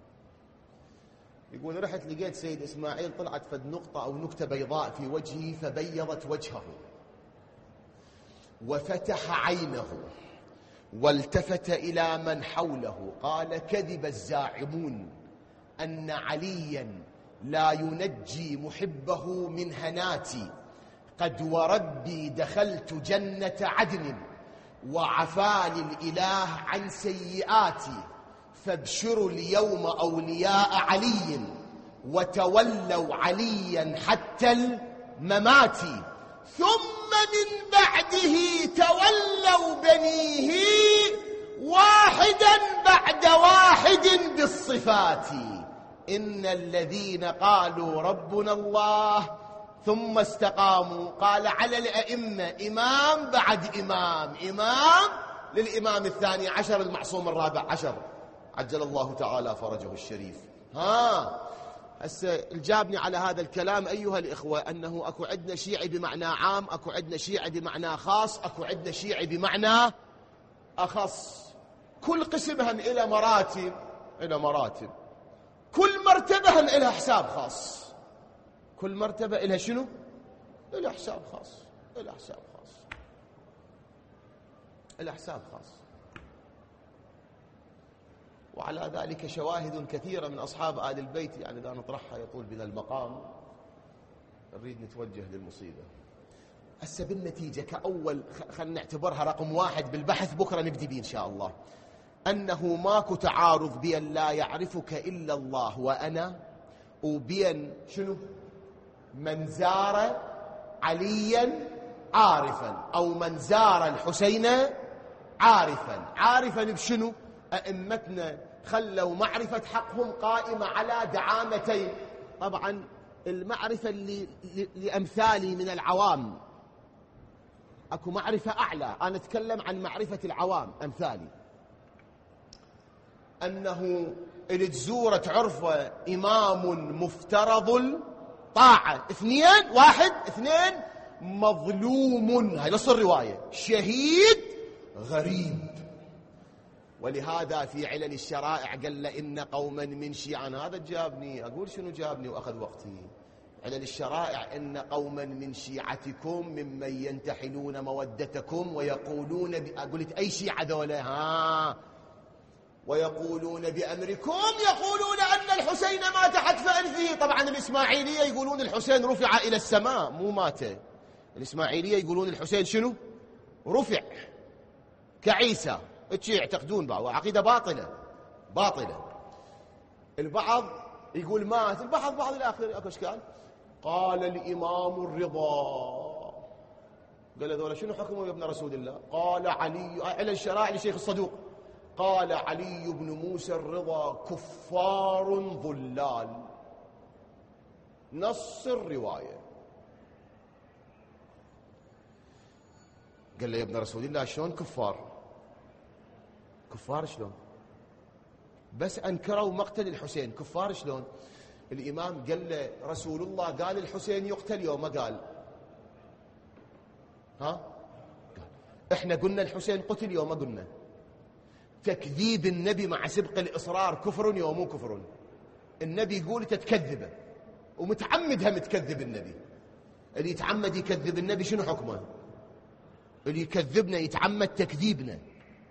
يقول رحت لقيت سيد إسماعيل طلعت فد نقطة أو نكتة بيضاء في وجهه فبيضت وجهه وفتح عينه والتفت إلى من حوله قال: كذب الزاعمون أن عليا لا ينجي محبه من هناتي، قد وربي دخلت جنة عدن وعفاني الإله عن سيئاتي، فابشروا اليوم أولياء علي وتولوا عليا حتى الممات، ثم من بعده تولوا بنيه واحدا بعد واحد بالصفات، إن الذين قالوا ربنا الله ثم استقاموا قال على الأئمة إمام بعد إمام، إمام للإمام الثاني عشر المعصوم الرابع عشر عجل الله تعالى فرجه الشريف. هسه الجابني على هذا الكلام أيها الإخوة أنه أكو عندنا شيعي بمعنى عام، أكو عندنا شيعي بمعنى خاص، أكو عندنا شيعي بمعنى أخص. كل قسمهم إلى مراتب، إلى مراتب، كل مرتبة إلى حساب خاص، كل مرتبة إلها شنو؟ إلى حساب خاص، إلى حساب خاص، إلى حساب خاص. وعلى ذلك شواهد كثيرة من أصحاب آل البيت، يعني إذا نطرحها يطول بنا المقام، نريد نتوجه للمصيبة. هسه بالنتيجة كأول خلنا نعتبرها رقم واحد بالبحث، بكرة نبدي به إن شاء الله، أنه ماكو تعارض بين لا يعرفك إلا الله وأنا، وبين شنو؟ من زار عليا عارفا، أو من زار الحسين عارفا. عارفا بشنو؟ أئمتنا خلوا معرفة حقهم قائمة على دعامتين. طبعا المعرفة اللي لأمثالي من العوام أكو معرفة أعلى، أنا أتكلم عن معرفة العوام أمثالي، أنه اللي تزوره تعرفه إمام مفترض الطاعة، اثنين، واحد، اثنين، مظلوم، هاي نص الرواية، شهيد، غريب. ولهذا في علل الشرائع قال إن قوما من شيعان، هذا جابني أقول شنو جابني وأخذ وقتي. علل الشرائع إن قوما من شيعتكم ممن ينتحلون مودتكم ويقولون قلت أي شيعة ذولا؟ ويقولون بأمركم، يقولون أن الحسين مات حتف أنفه. طبعا الإسماعيلية يقولون الحسين رفع إلى السماء، مو مات. الإسماعيلية يقولون الحسين شنو؟ رفع كعيسى. اتشي يعتقدون بقى، وعقيدة باطلة باطلة. البعض يقول مات، بعض الآخر أكو إشكال. قال الإمام الرضا، قال هذول شنو حكمه يا ابن رسول الله؟ قال علي، على الشرائع لشيخ الصدوق، قال علي بن موسى الرضا كفار ضلال، نص الرواية. قال له يا ابن رسول الله شلون كفار؟ كفار شلون؟ بس أنكروا مقتل الحسين، كفار شلون؟ الإمام قال له رسول الله قال الحسين يقتل يوم ما قال؟ قال احنا قلنا الحسين قتل يوم ما قلنا؟ تكذيب النبي مع سبق الإصرار كفر يوم مو كفر؟ النبي يقول تتكذبه ومتعمدها متكذب النبي. اللي يتعمد يكذب النبي شنو حكمه؟ اللي يكذبنا يتعمد تكذيبنا.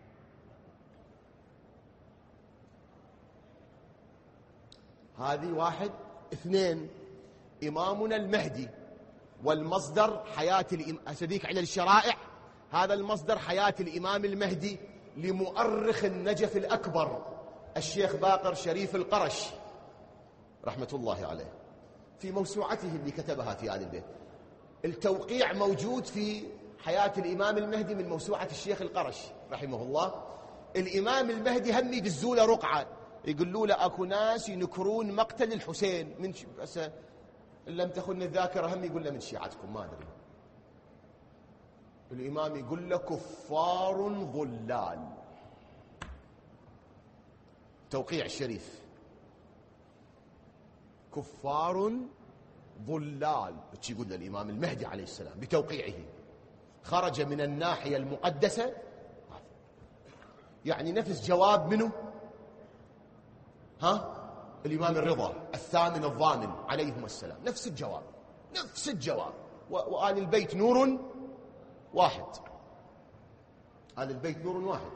هذه واحد. اثنين، إمامنا المهدي والمصدر حياة أسديك على الشرائع، هذا المصدر حياة الإمام المهدي لمؤرخ النجف الأكبر الشيخ باقر شريف القرش رحمة الله عليه في موسوعته اللي كتبها في آل البيت. التوقيع موجود في حياة الإمام المهدي من موسوعة الشيخ القرش رحمه الله. الإمام المهدي هم يدزوا له رقعة، يقولوا له أكو ناس ينكرون مقتل الحسين من بس إن لم تخن الذاكرة، هم يقول له من شيعتكم ما أدري. الإمام يقول له كفار ضلال. توقيع الشريف. كفار ضلال يقول الإمام المهدي عليه السلام بتوقيعه، خرج من الناحية المقدسة. يعني نفس جواب منه الإمام الرضا الثامن الضامن عليهم السلام، نفس الجواب، نفس الجواب. وآل البيت نور واحد، آل البيت نور واحد.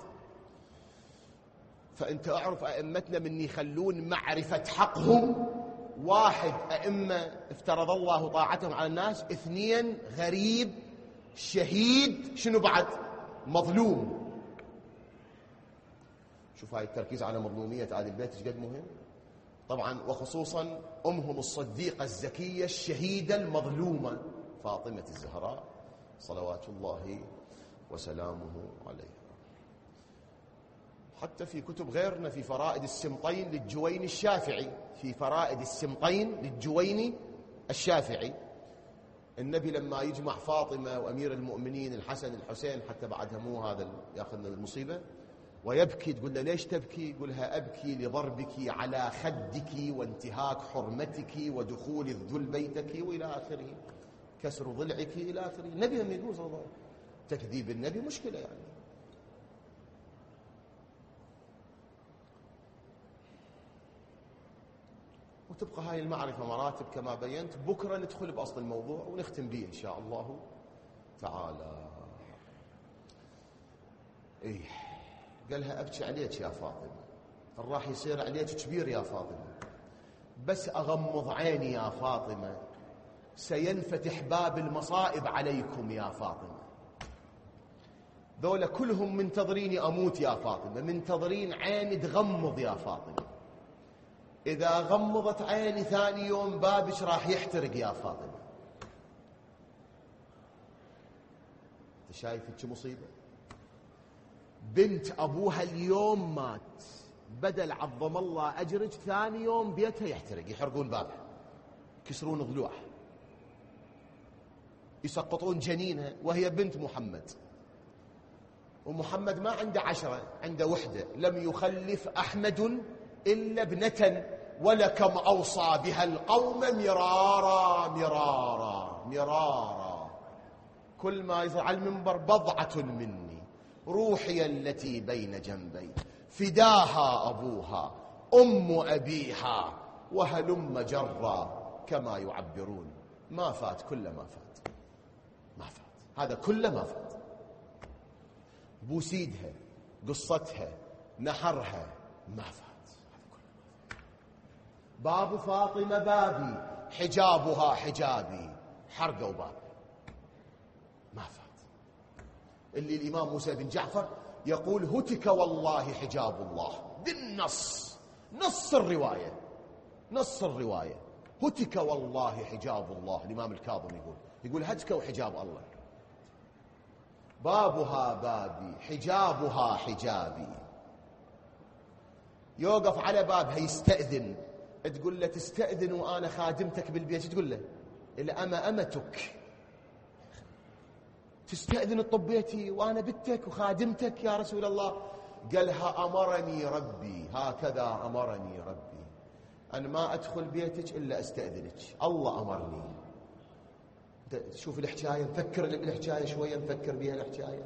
فأنت أعرف أئمتنا من يخلون معرفة حقهم، واحد أئمة افترض الله طاعتهم على الناس، اثنين غريب شهيد، شنو بعد؟ مظلوم. شوف هاي التركيز على مظلومية آل البيت ايش قد مهم. طبعا وخصوصا أمهم الصديقة الزكية الشهيدة المظلومة فاطمة الزهراء صلوات الله وسلامه عليها. حتى في كتب غيرنا، في فرائد السمطين للجويني الشافعي، في فرائد السمطين للجويني الشافعي، النبي لما يجمع فاطمة وأمير المؤمنين الحسن الحسين، حتى بعدها مو هذا ياخذنا المصيبة، ويبكي، تقول له ليش تبكي؟ يقولها أبكي لضربك على خدك وانتهاك حرمتك ودخول الذل بيتك وإلى آخره، كسر ضلعك إلى آخره. النبي هم يقول صلى الله عليه وسلم تكذيب النبي مشكلة يعني. وتبقى هاي المعرفة مراتب كما بينت. بكرة ندخل بأصل الموضوع ونختم به إن شاء الله تعالى. إيه قالها أبكي عليك يا فاطمة، راح يصير عليك كبير يا فاطمة، بس أغمض عيني يا فاطمة سينفتح باب المصائب عليكم يا فاطمة. ذولا كلهم منتظريني أموت يا فاطمة، منتظرين عيني تغمض يا فاطمة. إذا غمضت عيني ثاني يوم بابك راح يحترق يا فاطمة. أنت شايف شو مصيبة؟ بنت أبوها اليوم مات، بدل عظم الله أجرك ثاني يوم بيتها يحترق، يحرقون بابها، يكسرون ضلوعها، يسقطون جنينها وهي بنت محمد. ومحمد ما عنده 10، عنده وحدة، لم يخلف أحمد إلا ابنة، ولكم أوصى بها القوم مرارا مرارا مرارا. كل ما يظهر على المنبر بضعة مني، روحي التي بين جنبي، فداها أبوها أم أبيها، وهلم جرا كما يعبرون. ما فات، كل ما فات، ما فات، هذا كل ما فات. بوسيدها، قصتها، نحرها، ما فات. باب فاطمة بابي، حجابها حجابي، حرقوا بابي، ما فات. اللي الإمام موسى بن جعفر يقول هتك والله حجاب الله بالنص، نص الرواية، نص الرواية، هتك والله حجاب الله. الإمام الكاظم يقول هتكوا حجاب الله. بابها بابي، حجابها حجابي. يوقف على بابها يستأذن، تقول له تستأذن وأنا خادمتك بالبيت، تقول له الأمة أمتك، تستأذن الطب بيتي وأنا بنتك وخادمتك يا رسول الله؟ قالها أمرني ربي، هكذا أمرني ربي، أن ما أدخل بيتك إلا أستأذنك، الله أمرني. شوف الحكاية، نفكر بالحكاية شوية، نفكر بها الحكاية.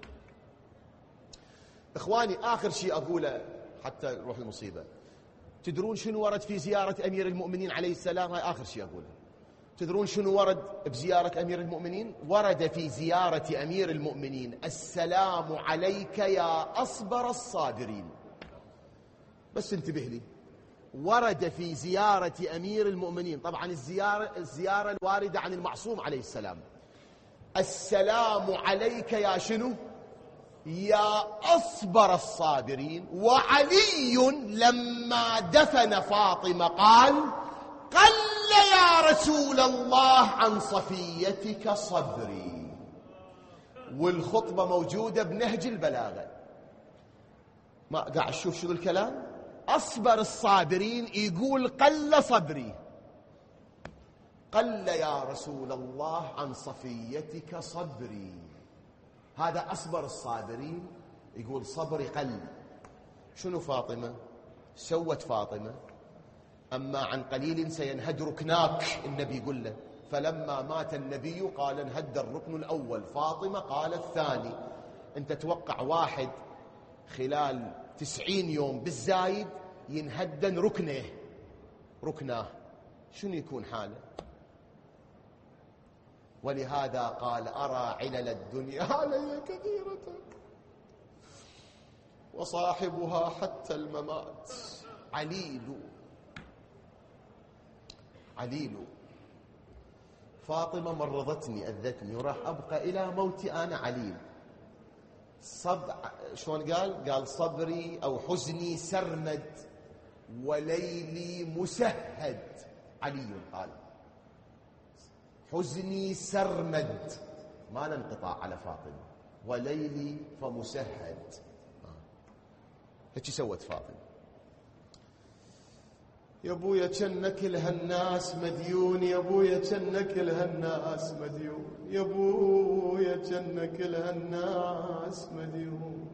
إخواني آخر شيء أقوله حتى نروح المصيبة، تدرون شنو ورد في زيارة أمير المؤمنين عليه السلام؟ هاي آخر شيء أقوله. تدرون شنو ورد بزيارة أمير المؤمنين؟ ورد في زيارة أمير المؤمنين السلام عليك يا أصبر الصابرين. بس انتبه لي، ورد في زيارة أمير المؤمنين، طبعا الزيارة الواردة عن المعصوم عليه السلام، السلام عليك يا شنو؟ يا أصبر الصابرين. وعلي لما دفن فاطمة قال قل يا رسول الله عن صفيتك صبري. والخطبة موجودة بنهج البلاغة. ما قاعد أشوف شو الكلام؟ أصبر الصابرين يقول قل صبري، قل يا رسول الله عن صفيتك صبري. هذا أصبر الصابرين يقول صبري قل. شنو فاطمة؟ سوت فاطمة؟ أما عن قليل سينهد ركناك، النبي يقول له. فلما مات النبي قال انهد الركن الأول، فاطمة قال الثاني. أنت توقع واحد خلال 90 يوم بالزايد ينهدن ركناه، شنو يكون حاله؟ ولهذا قال أرى علل الدنيا علي كثيرة وصاحبها حتى الممات عليل. فاطمة مرضتني أذتني وراح أبقى إلى موتي أنا عليل. شلون قال صبري أو حزني سرمد وليلي مسهد. علي قال حزني سرمد، ما ننقطع على فاطمة، وليلي فمسهد. هيك سوت فاطمة. يا ابويا جنك لها الناس مديون، يا ابويا جنك لها الناس مديون، يا ابويا جنك لها الناس مديون.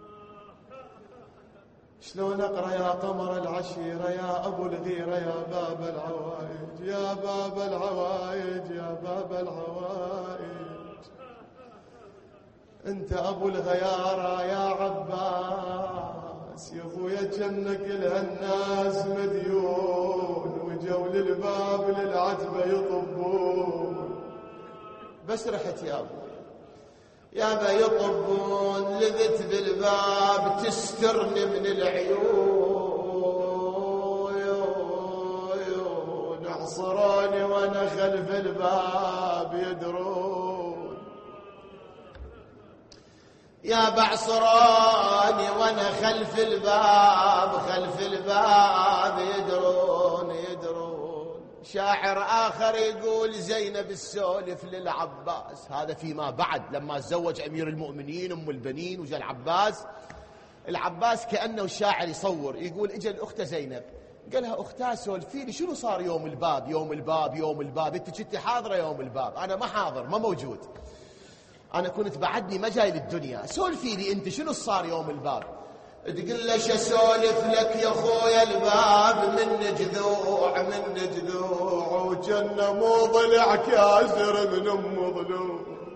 شلون اقرا يا قمر العشيره يا ابو الغيره يا باب العوايج، يا باب العوايج، يا باب العوايج. انت ابو الغياره يا عباس، يا ابويا جنك لها الناس مديون، وجو للباب للعتبه يطبون. بس رحت يا ابويا يابا يطبون، لذت بالباب تسترني من العيون، اعصروني وانا خلف الباب يدرون، يابا اعصروني وانا خلف الباب يدرون. شاعر آخر يقول زينب السولف للعباس، هذا فيما بعد لما تزوج أمير المؤمنين أم البنين وجاء العباس كأنه الشاعر يصور، يقول إجا الأخت زينب قال لها أختها سولفي لي شنو صار يوم الباب، أنت كنت حاضرة يوم الباب، أنا ما حاضر ما موجود، أنا كنت بعدني ما جاي للدنيا، سولفي لي أنت شنو صار يوم الباب. تقول له شو اسولف لك يا خويا، الباب من جذوع وجنه مو ضلع كاسر من ام ضلوع.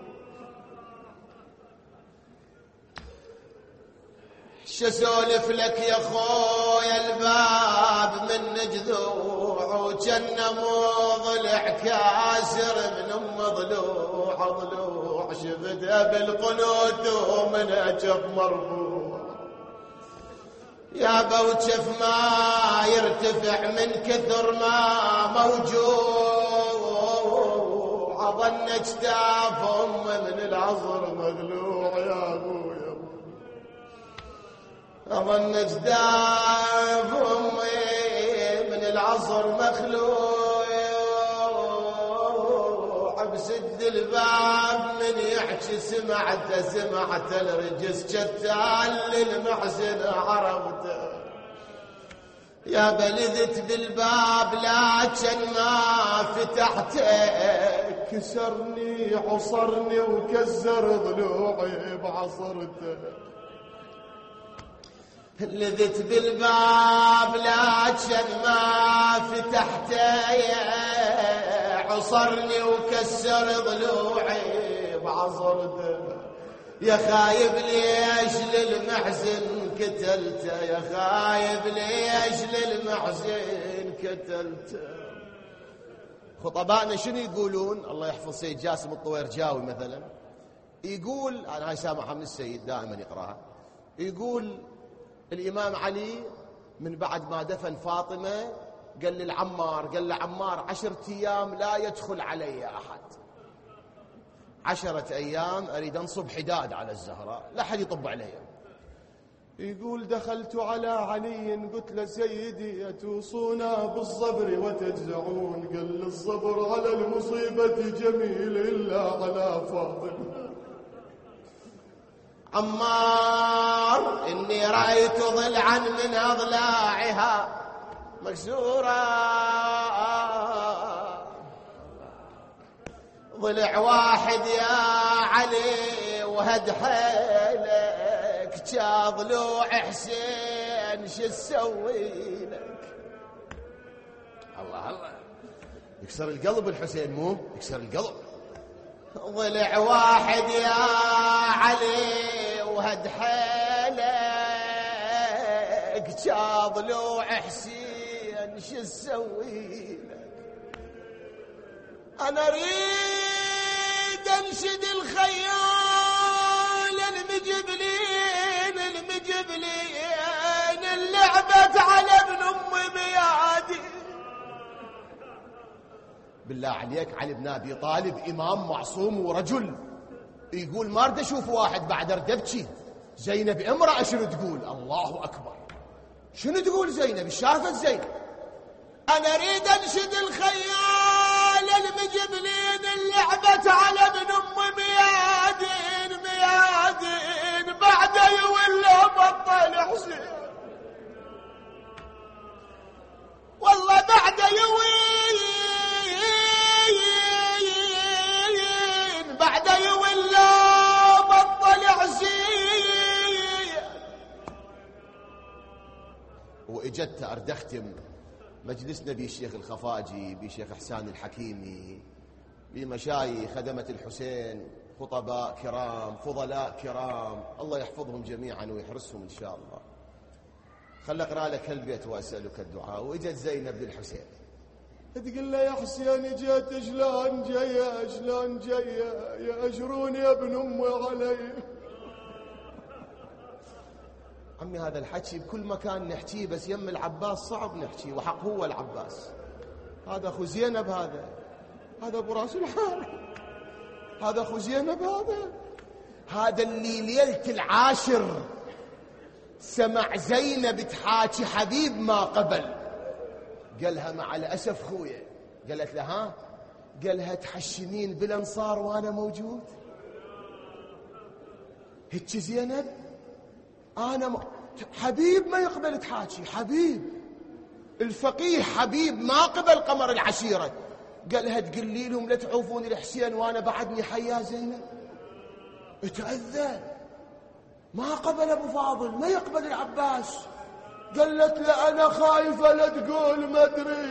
شو اسولف لك يا خويا، الباب من جذوع وجنه مو ضلع كاسر من ام ضلوع. شفتها بالقنوت ومن اجب مرفوع، يابا وجف ما يرتفع من كثر ما موجوع، ظن اجتاف امه من العصر مغلوع. يا ابويا ظن اجتاف امي من العصر مخلوع، بسد الباب من يحكي سمعت الرجس شتال للمحسن عرفته، يا بلذت بالباب لكن ما فتحته، كسرني حصرني وكسر ضلوعي بعصرته. لذت بالباب لكن ما فتحته، حصرني وكسر ضلوعي بعصرته. يا خايب ليش للمحزن كتلته، يا خايب ليش للمحزن كتلته. خطبائنا شنو يقولون؟ الله يحفظ سيد جاسم الطويرجاوي مثلا يقول، انا هاي سامحها من السيد دائما يقراها، يقول الامام علي من بعد ما دفن فاطمه قال له عمار 10 أيام لا يدخل علي أحد، 10 أيام أريد أنصب حداد على الزهراء لا أحد يطب علي. يقول دخلت على علي قلت له سيدي أتوصونا بالصبر وتجزعون، قال الصبر على المصيبة جميل إلا على فاطمة. عمار إني رأيت ضلعا من أضلاعها مكسورة، ضلع واحد يا علي وهد حيلك جا ضلوع حسين شو تسوي لك؟ الله الله، يكسر القلب الحسين، مو يكسر القلب. ضلع واحد يا علي وهد حيلك، جا ضلوع حسين شو تسوي لك؟ انا اريد انشد الخيال المجبلين اللي لعبت على ابن امي بيادي. بالله عليك، علي بن ابي طالب امام معصوم ورجل، يقول ما اريد اشوف واحد بعد اريد ابكي. زينب امرأة، شنو تقول؟ الله اكبر، شنو تقول زينب؟ شافت زينب. انا اريد انشد الخيال المجبلين اللي لعبت على ابن ام ميادين بعد يولى بطل حسين، والله بعد بعد يولى بطل حسين. واجت اريد اختم مجلسنا بشيخ الخفاجي، بشيخ حسان الحكيمي، بمشايخ خدمة الحسين، خطباء كرام، فضلاء كرام، الله يحفظهم جميعا ويحرسهم إن شاء الله. خل أقرأ لك البيت وأسألك الدعاء. وإجت زينب للحسين تقول له يا حسين جيت شلون جاية يأجرون يا ابن أمي علي. عمي هذا الحكي بكل مكان نحكيه، بس يم العباس صعب نحكيه، وحق هو العباس. هذا أخو زينب، هذا أبو راس الحارة، هذا أخو زينب، هذا اللي ليلة العاشر سمع زينب تحاكي حبيب ما قبل، قالها مع الأسف خويا، قالت لها قالها تحشمين بالأنصار وأنا موجود؟ هيك زينب أنا حبيب ما يقبل تحاكي، حبيب الفقيه حبيب ما قبل قمر العشيرة. قالها تقولي لهم لا تعوفون الحسين وأنا بعدني حيا زينب؟ اتأذى، ما قبل أبو فاضل، ما يقبل العباس. قالت له أنا خايفة لا تقول ما أدري،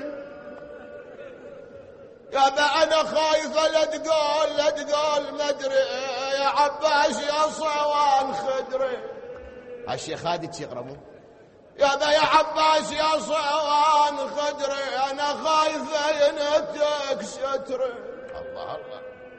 يا أنا خايفة لا تقول ما أدري يا عباس يا صوان خدري. هالشيخ هادي يقربوا يا عباس يا صوان خدري، أنا خايفة ينتك ستري. الله الله،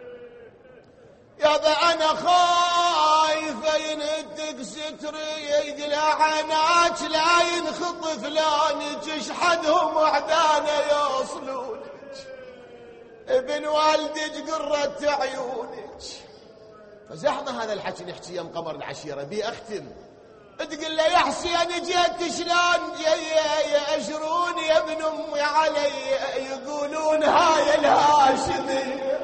يا أنا خايفة ينتك ستري، يقلع عناك لا ينخطف لونك، اشحدهم وحدانا يوصلونك، ابن والدك قرة عيونك. فزحمة هذا الحكي نحكي يوم قمر العشيرة. بي أختم تقول له يا حسين جيت شلون يأجرون يا ابن أمي علي، يقولون هاي الهاشمية،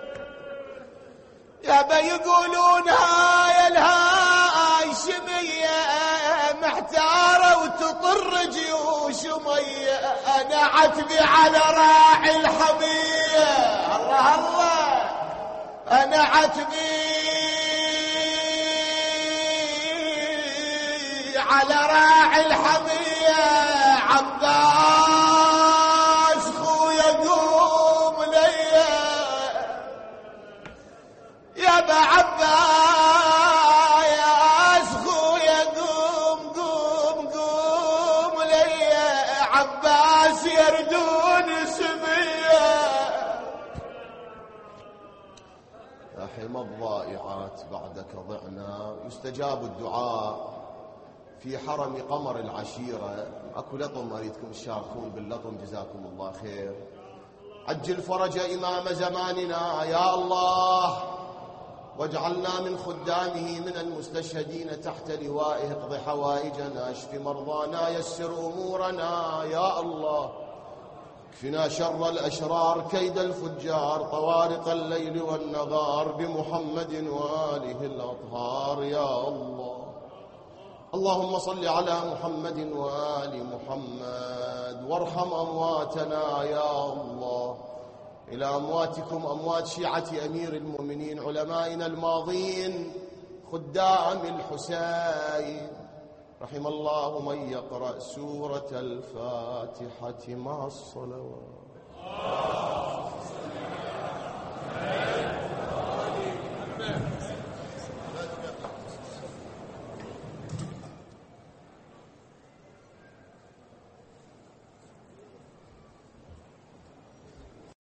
يقولون هاي الهاشمية محتارة وتطر جيوش مية، أنا عتبي على راعي الحمية. الله الله، أنا عتبي على راعي الحمية، عباس خويا قوم ليا، يا عباس خويا قوم ليا، عباس يردون سمية. رحم الضائعات بعدك ضعنا، يستجاب الدعاء في حرم قمر العشيرة. اكو لطم اريدكم تشاركون باللطم، جزاكم الله خير. عجل فرج امام زماننا يا الله، واجعلنا من خدامه من المستشهدين تحت لوائه، اقض حوائجنا، اشف مرضانا، يسر امورنا يا الله، اكفنا شر الاشرار، كيد الفجار، طوارق الليل والنهار، بمحمد واله الاطهار يا الله. اللهم صل على محمد وآل محمد، وارحم أمواتنا يا الله. إلى أمواتكم أموات شيعة أمير المؤمنين علمائنا الماضين، خدام الحسين. رحم الله من يقرأ سورة الفاتحة مع الصلوات.